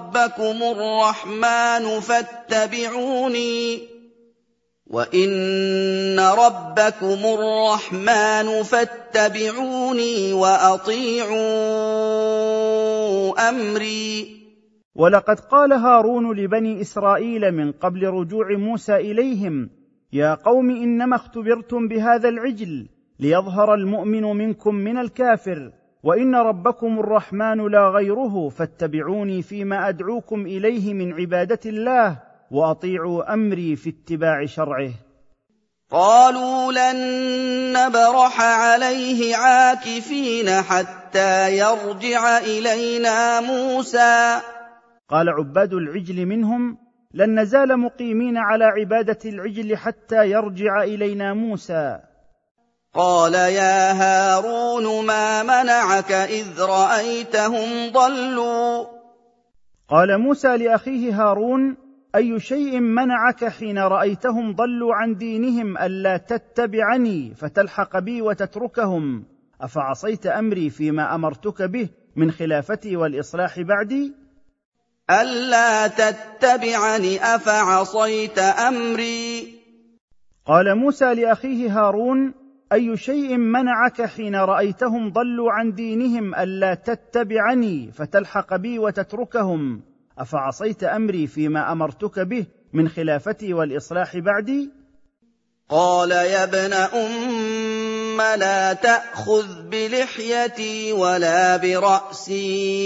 ربكم الرحمن فاتبعوني وأطيعوا أمري. ولقد قال هارون لبني إسرائيل من قبل رجوع موسى إليهم يا قوم إنما اختبرتم بهذا العجل ليظهر المؤمن منكم من الكافر، وإن ربكم الرحمن لا غيره، فاتبعوني فيما أدعوكم إليه من عبادة الله وأطيعوا أمري في اتباع شرعه. قالوا لن نبرح عليه عاكفين حتى يرجع إلينا موسى. قال عباد العجل منهم لن نزال مقيمين على عبادة العجل حتى يرجع إلينا موسى. قال يا هارون ما منعك إذ رأيتهم ضلوا؟ قال موسى لأخيه هارون أي شيء منعك حين رأيتهم ضلوا عن دينهم ألا تتبعني فتلحق بي وتتركهم؟ أفعصيت أمري فيما أمرتك به من خلافتي والإصلاح بعدي؟ ألا تتبعني أفعصيت أمري؟ قال موسى لأخيه هارون أي شيء منعك حين رأيتهم ضلوا عن دينهم ألا تتبعني فتلحق بي وتتركهم؟ أفعصيت أمري فيما أمرتك به من خلافتي والإصلاح بعدي؟ قال يا ابن أم لا تأخذ بلحيتي ولا برأسي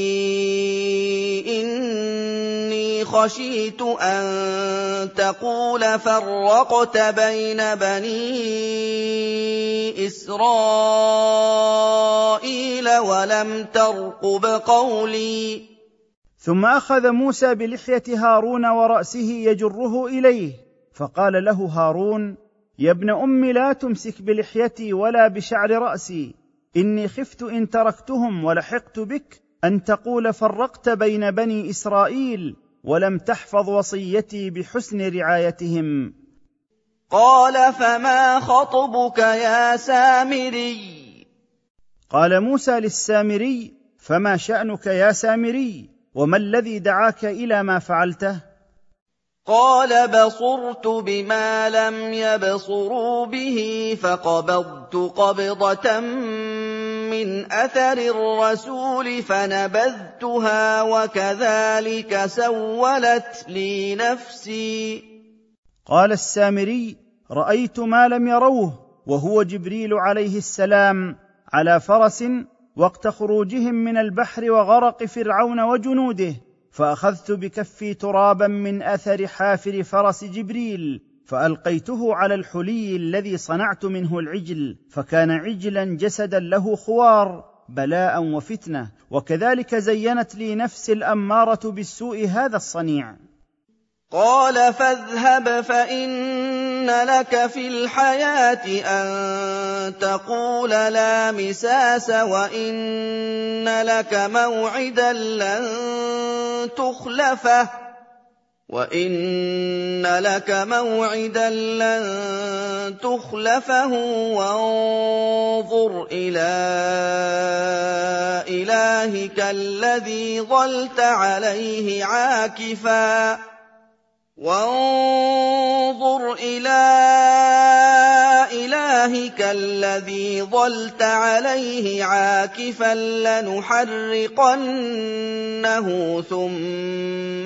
إني خشيت أن تقول فرقت بين بني إسرائيل ولم ترقب قولي. ثم أخذ موسى بلحية هارون ورأسه يجره إليه، فقال له هارون يا ابن أم لا تمسك بلحيتي ولا بشعر رأسي، إني خفت إن تركتهم ولحقت بك أن تقول فرقت بين بني إسرائيل ولم تحفظ وصيتي بحسن رعايتهم. قال فما خطبك يا سامري؟ قال موسى للسامري فما شأنك يا سامري؟ وما الذي دعاك إلى ما فعلته؟ قال بصرت بما لم يبصروا به فقبضت قبضة من أثر الرسول فنبذتها وكذلك سولت لي نفسي. قال السامري: رأيت ما لم يروه، وهو جبريل عليه السلام على فرس وقت خروجهم من البحر وغرق فرعون وجنوده، فأخذت بكفي ترابا من أثر حافر فرس جبريل فألقيته على الحلي الذي صنعت منه العجل، فكان عجلا جسدا له خوار، بلاء وفتنة، وكذلك زينت لي نفسي الأمارة بالسوء هذا الصنيع. قال: فاذهب فإن لك في الحياة أن تقول لا مساس، وإن لك موعدا لن تخلفه، وانظر إلى إلهك الذي ظلت عليه عاكفا لنحرقنه ثم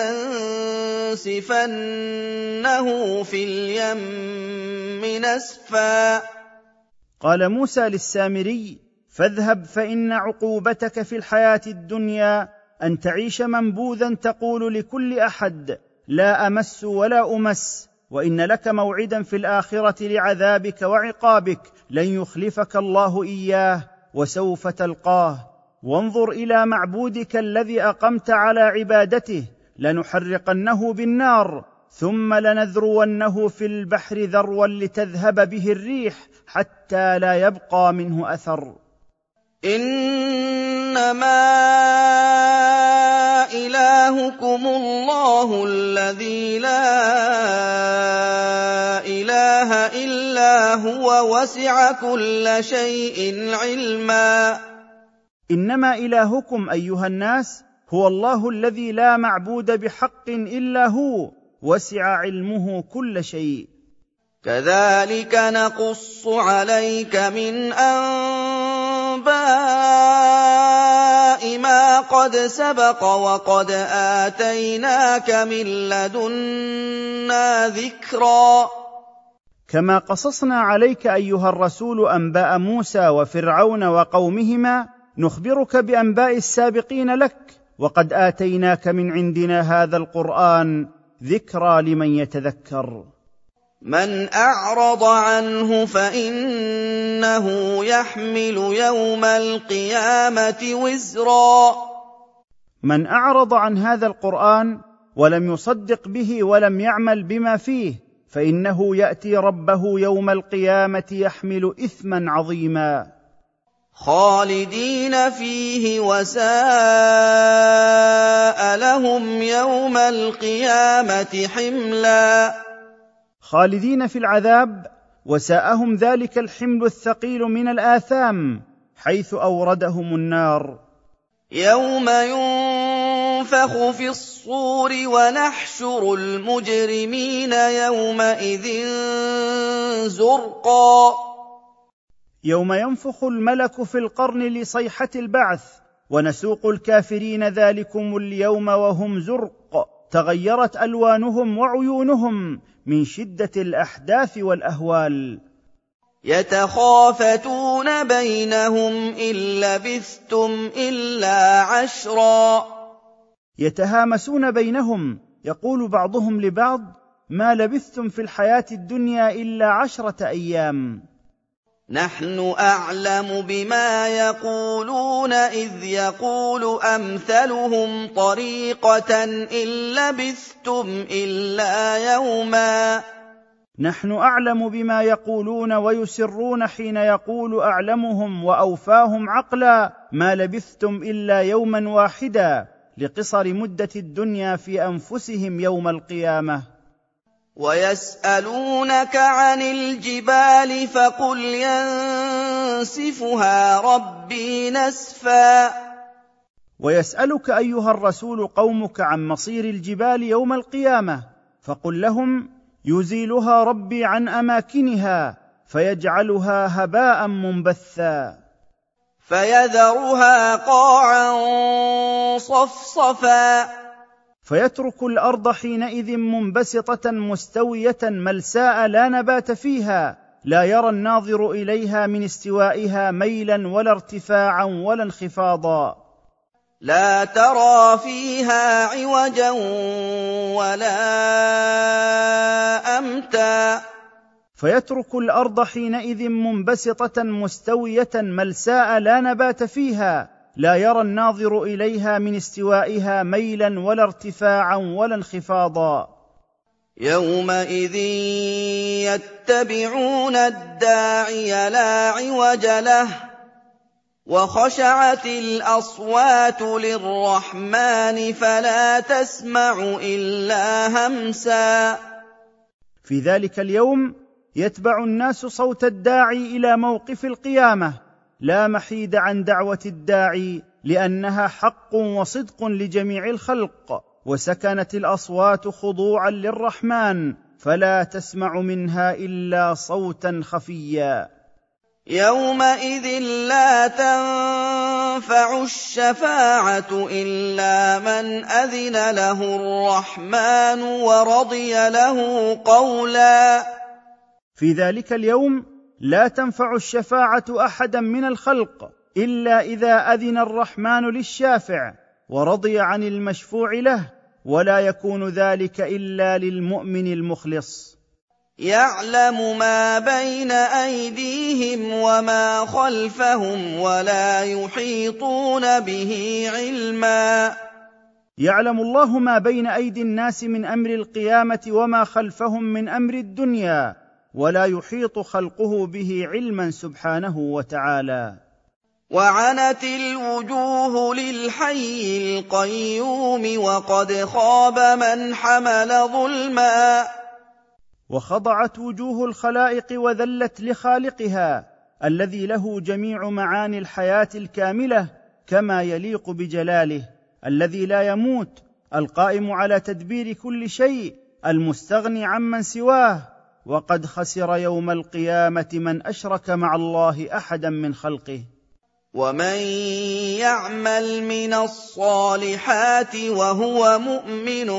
لننسفنه في اليم نسفا. قال موسى للسامري: فاذهب فإن عقوبتك في الحياة الدنيا أن تعيش منبوذا تقول لكل أحد: لا أمس ولا أمس، وإن لك موعدا في الآخرة لعذابك وعقابك لن يخلفك الله إياه، وسوف تلقاه. وانظر إلى معبودك الذي أقمت على عبادته، لنحرقنه بالنار ثم لنذرونه في البحر ذروا لتذهب به الريح حتى لا يبقى منه أثر. إنما إلهكم الله الذي لا إله إلا هو وسع كل شيء علما. إنما إلهكم أيها الناس هو الله الذي لا معبود بحق إلا هو، وسع علمه كل شيء. كذلك نقص عليك من أنباء ما قد سبق وقد آتيناك من لدنا ذكرا. كما قصصنا عليك أيها الرسول أنباء موسى وفرعون وقومهما، نخبرك بأنباء السابقين لك، وقد آتيناك من عندنا هذا القرآن ذكرى لمن يتذكر. من أعرض عنه فإنه يحمل يوم القيامة وزرا. من أعرض عن هذا القرآن ولم يصدق به ولم يعمل بما فيه، فإنه يأتي ربه يوم القيامة يحمل إثما عظيما. خالدين فيه وساء لهم يوم القيامة حملا. خالدين في العذاب، وساءهم ذلك الحمل الثقيل من الآثام حيث أوردهم النار. يوم ينفخ في الصور ونحشر المجرمين يومئذ زرقا. يوم ينفخ الملك في القرن لصيحة البعث، ونسوق الكافرين ذلكم اليوم وهم زرق، تغيرت ألوانهم وعيونهم من شدة الأحداث والأهوال. يتخافتون بينهم إن لبثتم إلا عشرا. يتهامسون بينهم، يقول بعضهم لبعض: ما لبثتم في الحياة الدنيا إلا 10 أيام. نحن أعلم بما يقولون إذ يقول أمثلهم طريقة إن لبثتم إلا يوما. نحن أعلم بما يقولون ويسرون حين يقول أعلمهم وأوفاهم عقلا: ما لبثتم إلا يوما واحدا، لقصر مدة الدنيا في أنفسهم يوم القيامة. ويسألونك عن الجبال فقل ينسفها ربي نسفا. ويسألك أيها الرسول قومك عن مصير الجبال يوم القيامة، فقل لهم: يزيلها ربي عن أماكنها فيجعلها هباء منبثا، فيذرها قاعا صفصفا. فيترك الارض حينئذ منبسطه مستويه ملساء لا نبات فيها، لا يرى الناظر اليها من استوائها ميلا ولا ارتفاعا ولا انخفاضا، لا ترى فيها عوجا ولا أمتا. فيترك الارض حينئذ منبسطه مستويه ملساء لا نبات فيها، لا يرى الناظر اليها من استوائها ميلا ولا ارتفاعا ولا انخفاضا. يومئذ يتبعون الداعي لا عوج له وخشعت الأصوات للرحمن فلا تسمع إلا همسا. في ذلك اليوم يتبع الناس صوت الداعي الى موقف القيامه، لا محيد عن دعوه الداعي، لانها حق وصدق لجميع الخلق، وسكنت الاصوات خضوعا للرحمن، فلا تسمع منها الا صوتا خفيا. يومئذ لا تنفع الشفاعة إلا من أذن له الرحمن ورضي له قولا. في ذلك اليوم لا تنفع الشفاعه احدا من الخلق الا اذا اذن الرحمن للشافع ورضي عن المشفوع له، ولا يكون ذلك الا للمؤمن المخلص. يعلم ما بين أيديهم وما خلفهم ولا يحيطون به علما. يعلم الله ما بين ايدي الناس من امر القيامه وما خلفهم من امر الدنيا، ولا يحيط خلقه به علما سبحانه وتعالى. وعنت الوجوه للحي القيوم وقد خاب من حمل ظلما. وخضعت وجوه الخلائق وذلت لخالقها الذي له جميع معاني الحياه الكامله كما يليق بجلاله، الذي لا يموت، القائم على تدبير كل شيء، المستغني عمن سواه. وقد خسر يوم القيامه من اشرك مع الله احدا من خلقه. ومن يعمل من الصالحات وهو مؤمن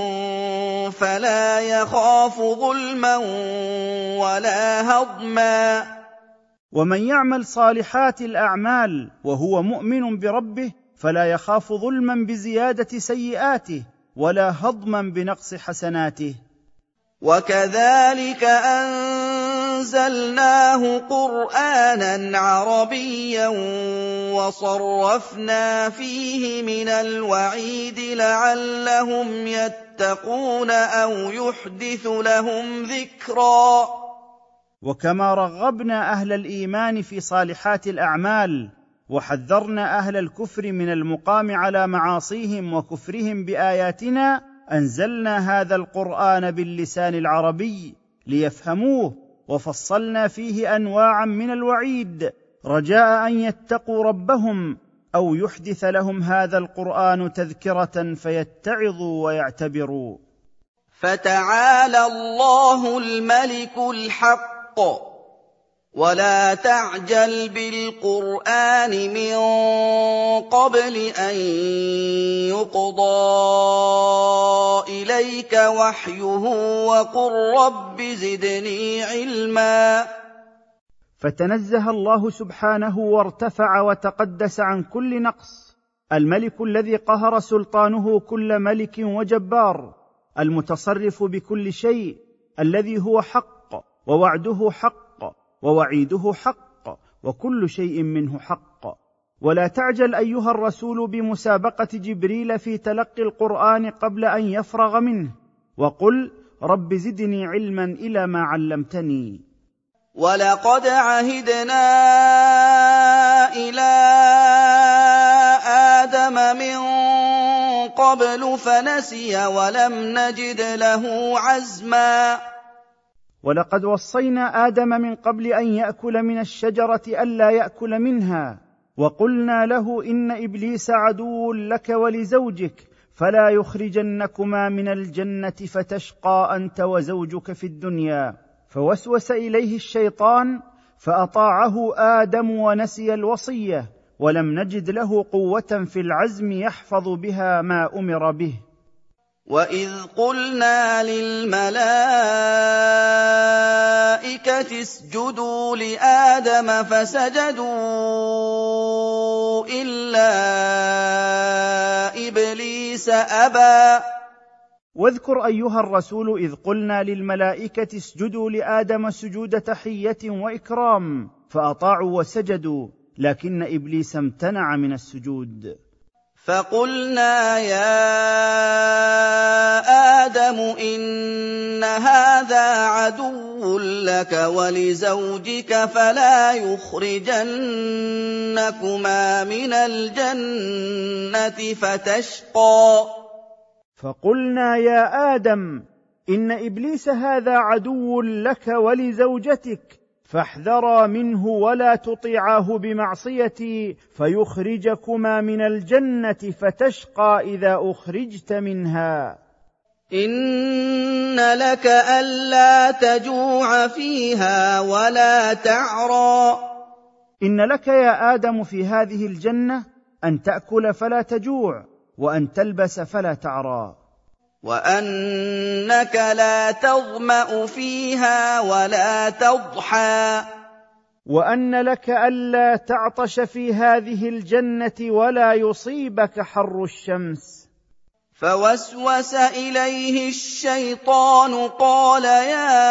فلا يخاف ظلما ولا هضما. ومن يعمل صالحات الاعمال وهو مؤمن بربه فلا يخاف ظلما بزياده سيئاته ولا هضما بنقص حسناته. وكذلك أنزلناه قرآنا عربيا وصرفنا فيه من الوعيد لعلهم يتقون أو يحدث لهم ذكرا. وكما رغبنا اهل الايمان في صالحات الاعمال وحذرنا اهل الكفر من المقام على معاصيهم وكفرهم باياتنا، انزلنا هذا القران باللسان العربي ليفهموه، وفصلنا فيه انواعا من الوعيد رجاء ان يتقوا ربهم، او يحدث لهم هذا القران تذكره فيتعظوا ويعتبروا. فتعالى الله الملك الحق ولا تعجل بالقرآن من قبل أن يقضى إليك وحيه وقل رب زدني علما. فتنزه الله سبحانه وارتفع وتقدس عن كل نقص، الملك الذي قهر سلطانه كل ملك وجبار، المتصرف بكل شيء، الذي هو حق ووعده حق ووعيده حق وكل شيء منه حق. ولا تعجل ايها الرسول بمسابقه جبريل في تلقي القران قبل ان يفرغ منه، وقل رب زدني علما الى ما علمتني. ولقد عهدنا الى ادم من قبل فنسي ولم نجد له عزما. ولقد وصينا آدم من قبل أن يأكل من الشجرة ألا يأكل منها، وقلنا له إن إبليس عدو لك ولزوجك فلا يخرجنكما من الجنة فتشقى أنت وزوجك في الدنيا. فوسوس إليه الشيطان فأطاعه آدم ونسي الوصية، ولم نجد له قوة في العزم يحفظ بها ما أمر به. وَإِذْ قُلْنَا لِلْمَلَائِكَةِ اسْجُدُوا لِآدَمَ فَسَجَدُوا إِلَّا إِبْلِيسَ أَبَىٰ. واذكر أيها الرسول إذ قلنا للملائكة اسجدوا لآدم سجود تحية وإكرام فأطاعوا وسجدوا، لكن إبليس امتنع من السجود. فَقُلْنَا يَا آدَمُ إِنَّ هَٰذَا عَدُوٌّ لَّكَ وَلِزَوْجِكَ فَلَا يُخْرِجَنَّكُمَا مِنَ الْجَنَّةِ فَتَشْقَىٰ. فقلنا يا آدم إن إبليس هذا عدو لك ولزوجتك، فاحذرا منه ولا تطيعاه بمعصيتي فيخرجكما من الجنة فتشقى إذا أخرجت منها. إِنَّ لَكَ أَلَّا تَجُوعَ فِيهَا وَلَا تَعْرَىٰ. إن لك يا آدم في هذه الجنة أن تأكل فلا تجوع، وأن تلبس فلا تعرى، وَأَنَّكَ لَا تَظْمَأُ فِيهَا وَلَا تَضْحَىٰ. وأن لك ألا تعطش في هذه الجنة ولا يصيبك حر الشمس. فَوَسْوَسَ إِلَيْهِ الشَّيْطَانُ قَالَ يَا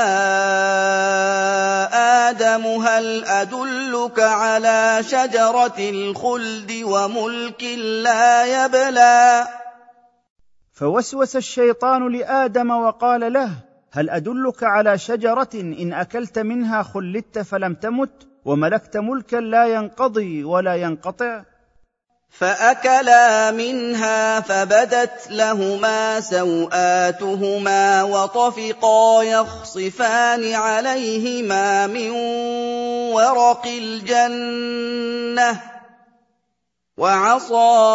آدَمُ هَلْ أَدُلُّكَ عَلَىٰ شَجَرَةِ الْخُلْدِ وَمُلْكٍ لَّا يَبْلَىٰ. فوسوس الشيطان لآدم وقال له هل أدلك على شجرة إن أكلت منها خلدت فلم تمت وملكت ملكا لا ينقضي ولا ينقطع؟ فَأَكَلَا مِنْهَا فَبَدَتْ لَهُمَا سَوْآتُهُمَا وَطَفِقَا يَخْصِفَانِ عَلَيْهِمَا مِن وَرَقِ الْجَنَّةِ ۖ وَعَصَىٰ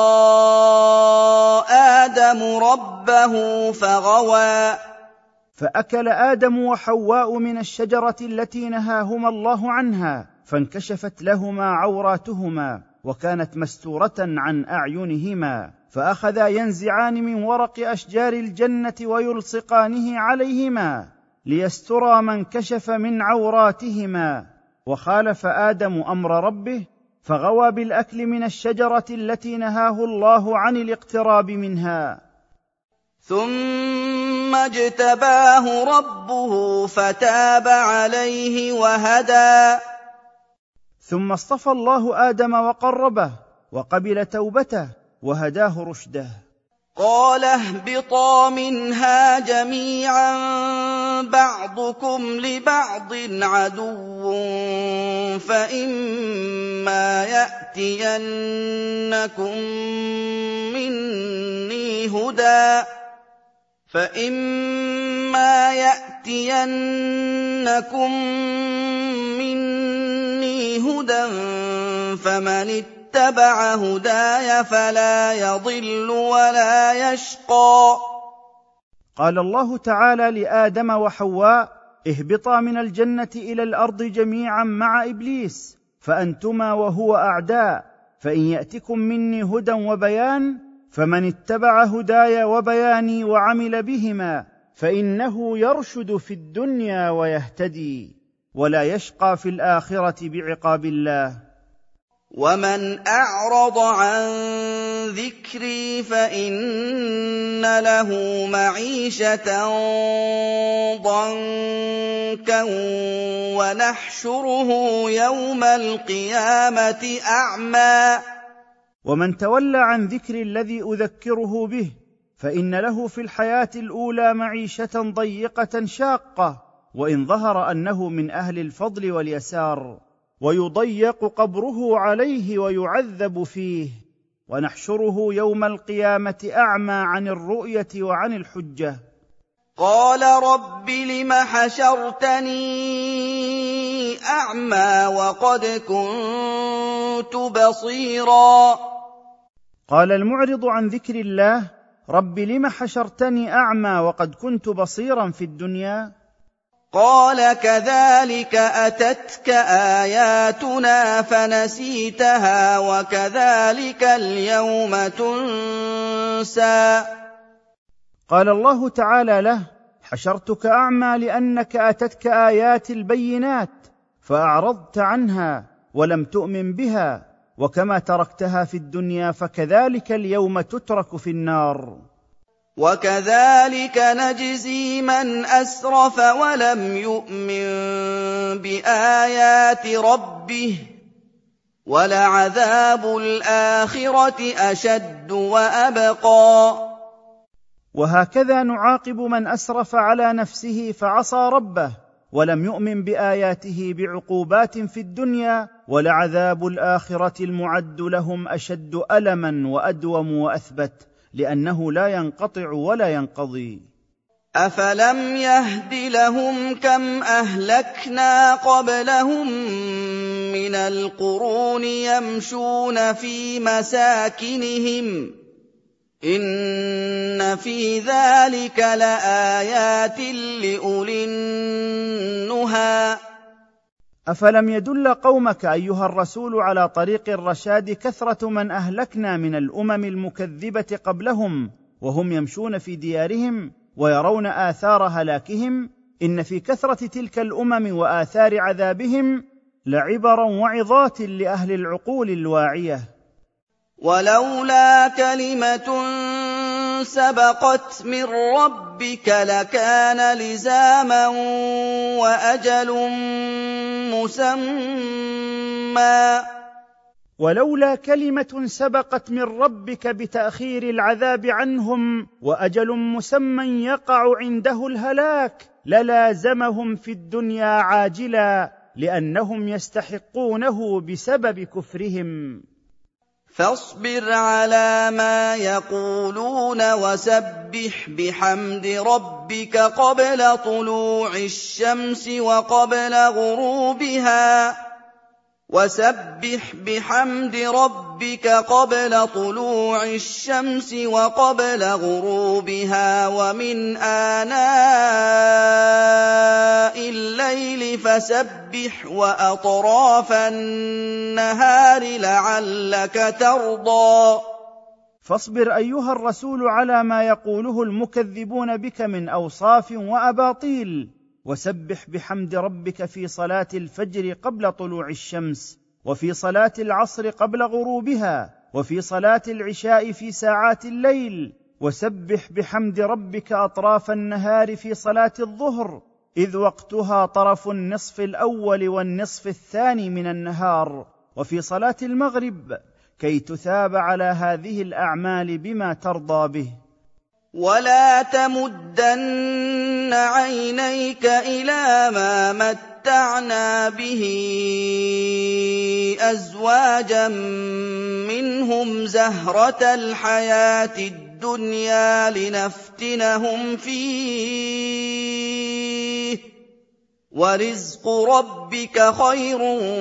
آدَمُ رَبَّهُ فَغَوَىٰ. فأكل آدم وحواء من الشجرة التي نهاهما الله عنها، فانكشفت لهما عوراتهما وكانت مستورة عن أعينهما، فأخذا ينزعان من ورق أشجار الجنة ويلصقانه عليهما ليسترا ما انكشف من عوراتهما. وخالف آدم أمر ربه فغوى بالأكل من الشجرة التي نهاه الله عن الاقتراب منها. ثُمَّ اجْتَبَاهُ رَبُّهُ فَتَابَ عَلَيْهِ وَهَدَىٰ. ثم اصطفى الله آدم وقربه وقبل توبته وهداه رشده. قَالَ اهْبِطَا مِنْهَا جَمِيعًا بَعْضُكُمْ لِبَعْضٍ عَدُوٌّ فَإِمَّا يَأْتِيَنَّكُم مِّنِّي هُدًى فَمَنِ اتَّبَعَ هُدَايَ فَلَا يَضِلُّ وَلَا يَشْقَىٰ. قال الله تعالى لآدم وحواء اهبطا من الجنة إلى الأرض جميعا مع إبليس، فأنتما وهو أعداء، فإن يأتكم مني هدى وبيان فمن اتبع هداي وبياني وعمل بهما فإنه يرشد في الدنيا ويهتدي، ولا يشقى في الآخرة بعقاب الله. وَمَنْ أَعْرَضَ عَن ذِكْرِي فَإِنَّ لَهُ مَعِيشَةً ضَنكًا وَنَحْشُرُهُ يَوْمَ الْقِيَامَةِ أَعْمَىٰ. ومن تولى عن ذكر الذي أذكره به فإن له في الحياة الأولى معيشة ضيقة شاقة، وإن ظهر أنه من أهل الفضل واليسار، ويضيق قبره عليه ويعذب فيه، ونحشره يوم القيامة أعمى عن الرؤية وعن الحجة. قَالَ رَبِّ لِمَ حَشَرْتَنِي أَعْمَىٰ وَقَدْ كُنتُ بَصِيرًا. قال المعرض عن ذكر الله رب لم حشرتني أعمى وقد كنت بصيرا في الدنيا؟ قَالَ كَذَٰلِكَ أَتَتْكَ آيَاتُنَا فَنَسِيتَهَا وَكَذَٰلِكَ الْيَوْمَ تُنسَىٰ. قال الله تعالى له: حشرتك أعمى لأنك أتتك آيات البينات فأعرضت عنها ولم تؤمن بها، وكما تركتها في الدنيا فكذلك اليوم تترك في النار. وكذلك نجزي من أسرف ولم يؤمن بآيات ربه ولعذاب الآخرة أشد وأبقى. وهكذا نعاقب من أسرف على نفسه فعصى ربه ولم يؤمن بآياته بعقوبات في الدنيا، ولعذاب الآخرة المعد لهم أشد ألما وأدوم وأثبت، لأنه لا ينقطع ولا ينقضي. أفلم يهد لهم كم أهلكنا قبلهم من القرون يمشون في مساكنهم إن في ذلك لآيات لأولي النهى. أفلم يدل قومك أيها الرسول على طريق الرشاد كثرة من أهلكنا من الأمم المكذبة قبلهم وهم يمشون في ديارهم ويرون آثار هلاكهم؟ إن في كثرة تلك الأمم وآثار عذابهم لعبرا وعظات لأهل العقول الواعية. ولولا كلمة سبقت من ربك لكان لزاما وأجل مسمى. ولولا كلمة سبقت من ربك بتأخير العذاب عنهم وأجل مسمى يقع عنده الهلاك للازمهم في الدنيا عاجلا، لأنهم يستحقونه بسبب كفرهم. فاصبر على ما يقولون وسبح بحمد ربك قبل طلوع الشمس وقبل غروبها ومن آناء الليل فسبح وأطراف النهار لعلك ترضى. فاصبر أيها الرسول على ما يقوله المكذبون بك من أوصاف وأباطيل، وسبح بحمد ربك في صلاة الفجر قبل طلوع الشمس، وفي صلاة العصر قبل غروبها، وفي صلاة العشاء في ساعات الليل، وسبح بحمد ربك أطراف النهار في صلاة الظهر إذ وقتها طرف النصف الأول والنصف الثاني من النهار، وفي صلاة المغرب كي تثاب على هذه الأعمال بما ترضى به. ولا تمدن عينيك إلى ما متعنا به أزواجا منهم زهرة الحياة الدنيا لنفتنهم فيه ورزق ربك خير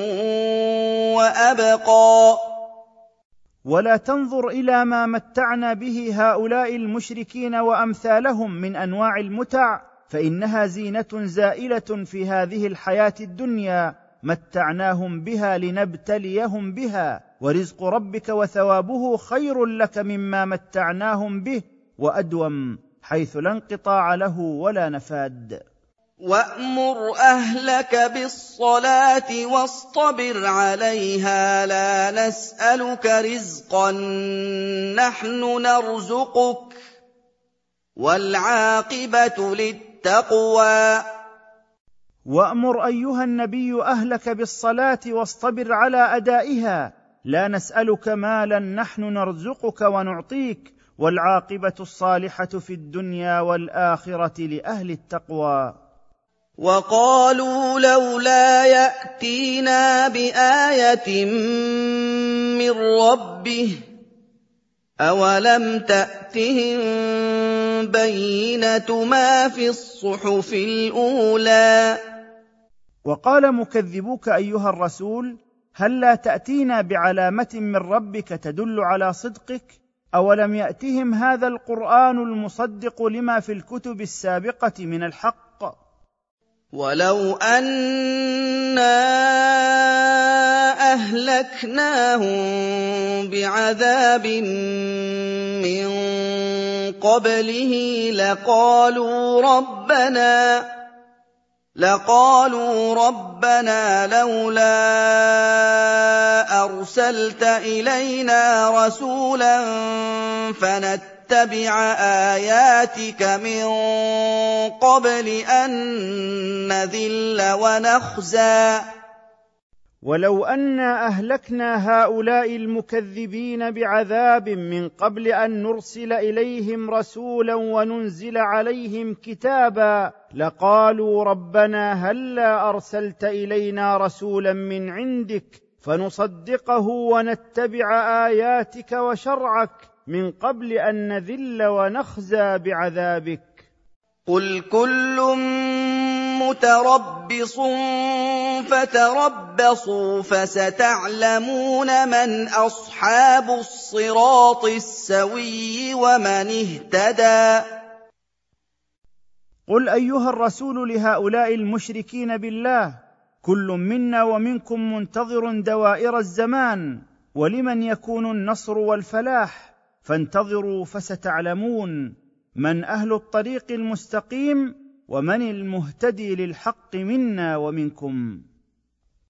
وأبقى. ولا تنظر إلى ما متعنا به هؤلاء المشركين وأمثالهم من أنواع المتع، فإنها زينة زائلة في هذه الحياة الدنيا متعناهم بها لنبتليهم بها، ورزق ربك وثوابه خير لك مما متعناهم به وأدوم، حيث لا انقطاع له ولا نفاد. وأمر أهلك بالصلاة واصطبر عليها لا نسألك رزقا نحن نرزقك والعاقبة للتقوى. وأمر أيها النبي أهلك بالصلاة واصطبر على أدائها، لا نسألك مالا نحن نرزقك ونعطيك، والعاقبة الصالحة في الدنيا والآخرة لأهل التقوى. وقالوا لولا يأتينا بآية من ربه أولم تأتهم بينة ما في الصحف الأولى. وقال مكذبوك أيها الرسول: هل لا تأتينا بعلامة من ربك تدل على صدقك؟ أولم يأتهم هذا القرآن المصدق لما في الكتب السابقة من الحق؟ ولو أنا أهلكناهم بعذاب من قَبْلِهِ لَقَالُوا رَبَّنَا لَوْلَا أَرْسَلْتَ إِلَيْنَا رَسُولًا فَنَتَّبِعَ آيَاتِكَ مِن قَبْلِ أَن نَّذِلَّ وَنَخْزَىٰ. ولو أنا أهلكنا هؤلاء المكذبين بعذاب من قبل أن نرسل إليهم رسولا وننزل عليهم كتابا لقالوا ربنا هلا أرسلت إلينا رسولا من عندك فنصدقه ونتبع آياتك وشرعك من قبل أن نذل ونخزى بعذابك. قُلْ كُلٌّ مُّتَرَبِّصٌ فَتَرَبَّصُوا فَسَتَعْلَمُونَ مَنْ أَصْحَابُ الصِّرَاطِ السَّوِيِّ وَمَنِ اهْتَدَىٰ. قل أيها الرسول لهؤلاء المشركين بالله: كل منا ومنكم منتظر دوائر الزمان، ولمن يكون النصر والفلاح، فانتظروا فستعلمون من أهل الطريق المستقيم ومن المهتدي للحق منا ومنكم.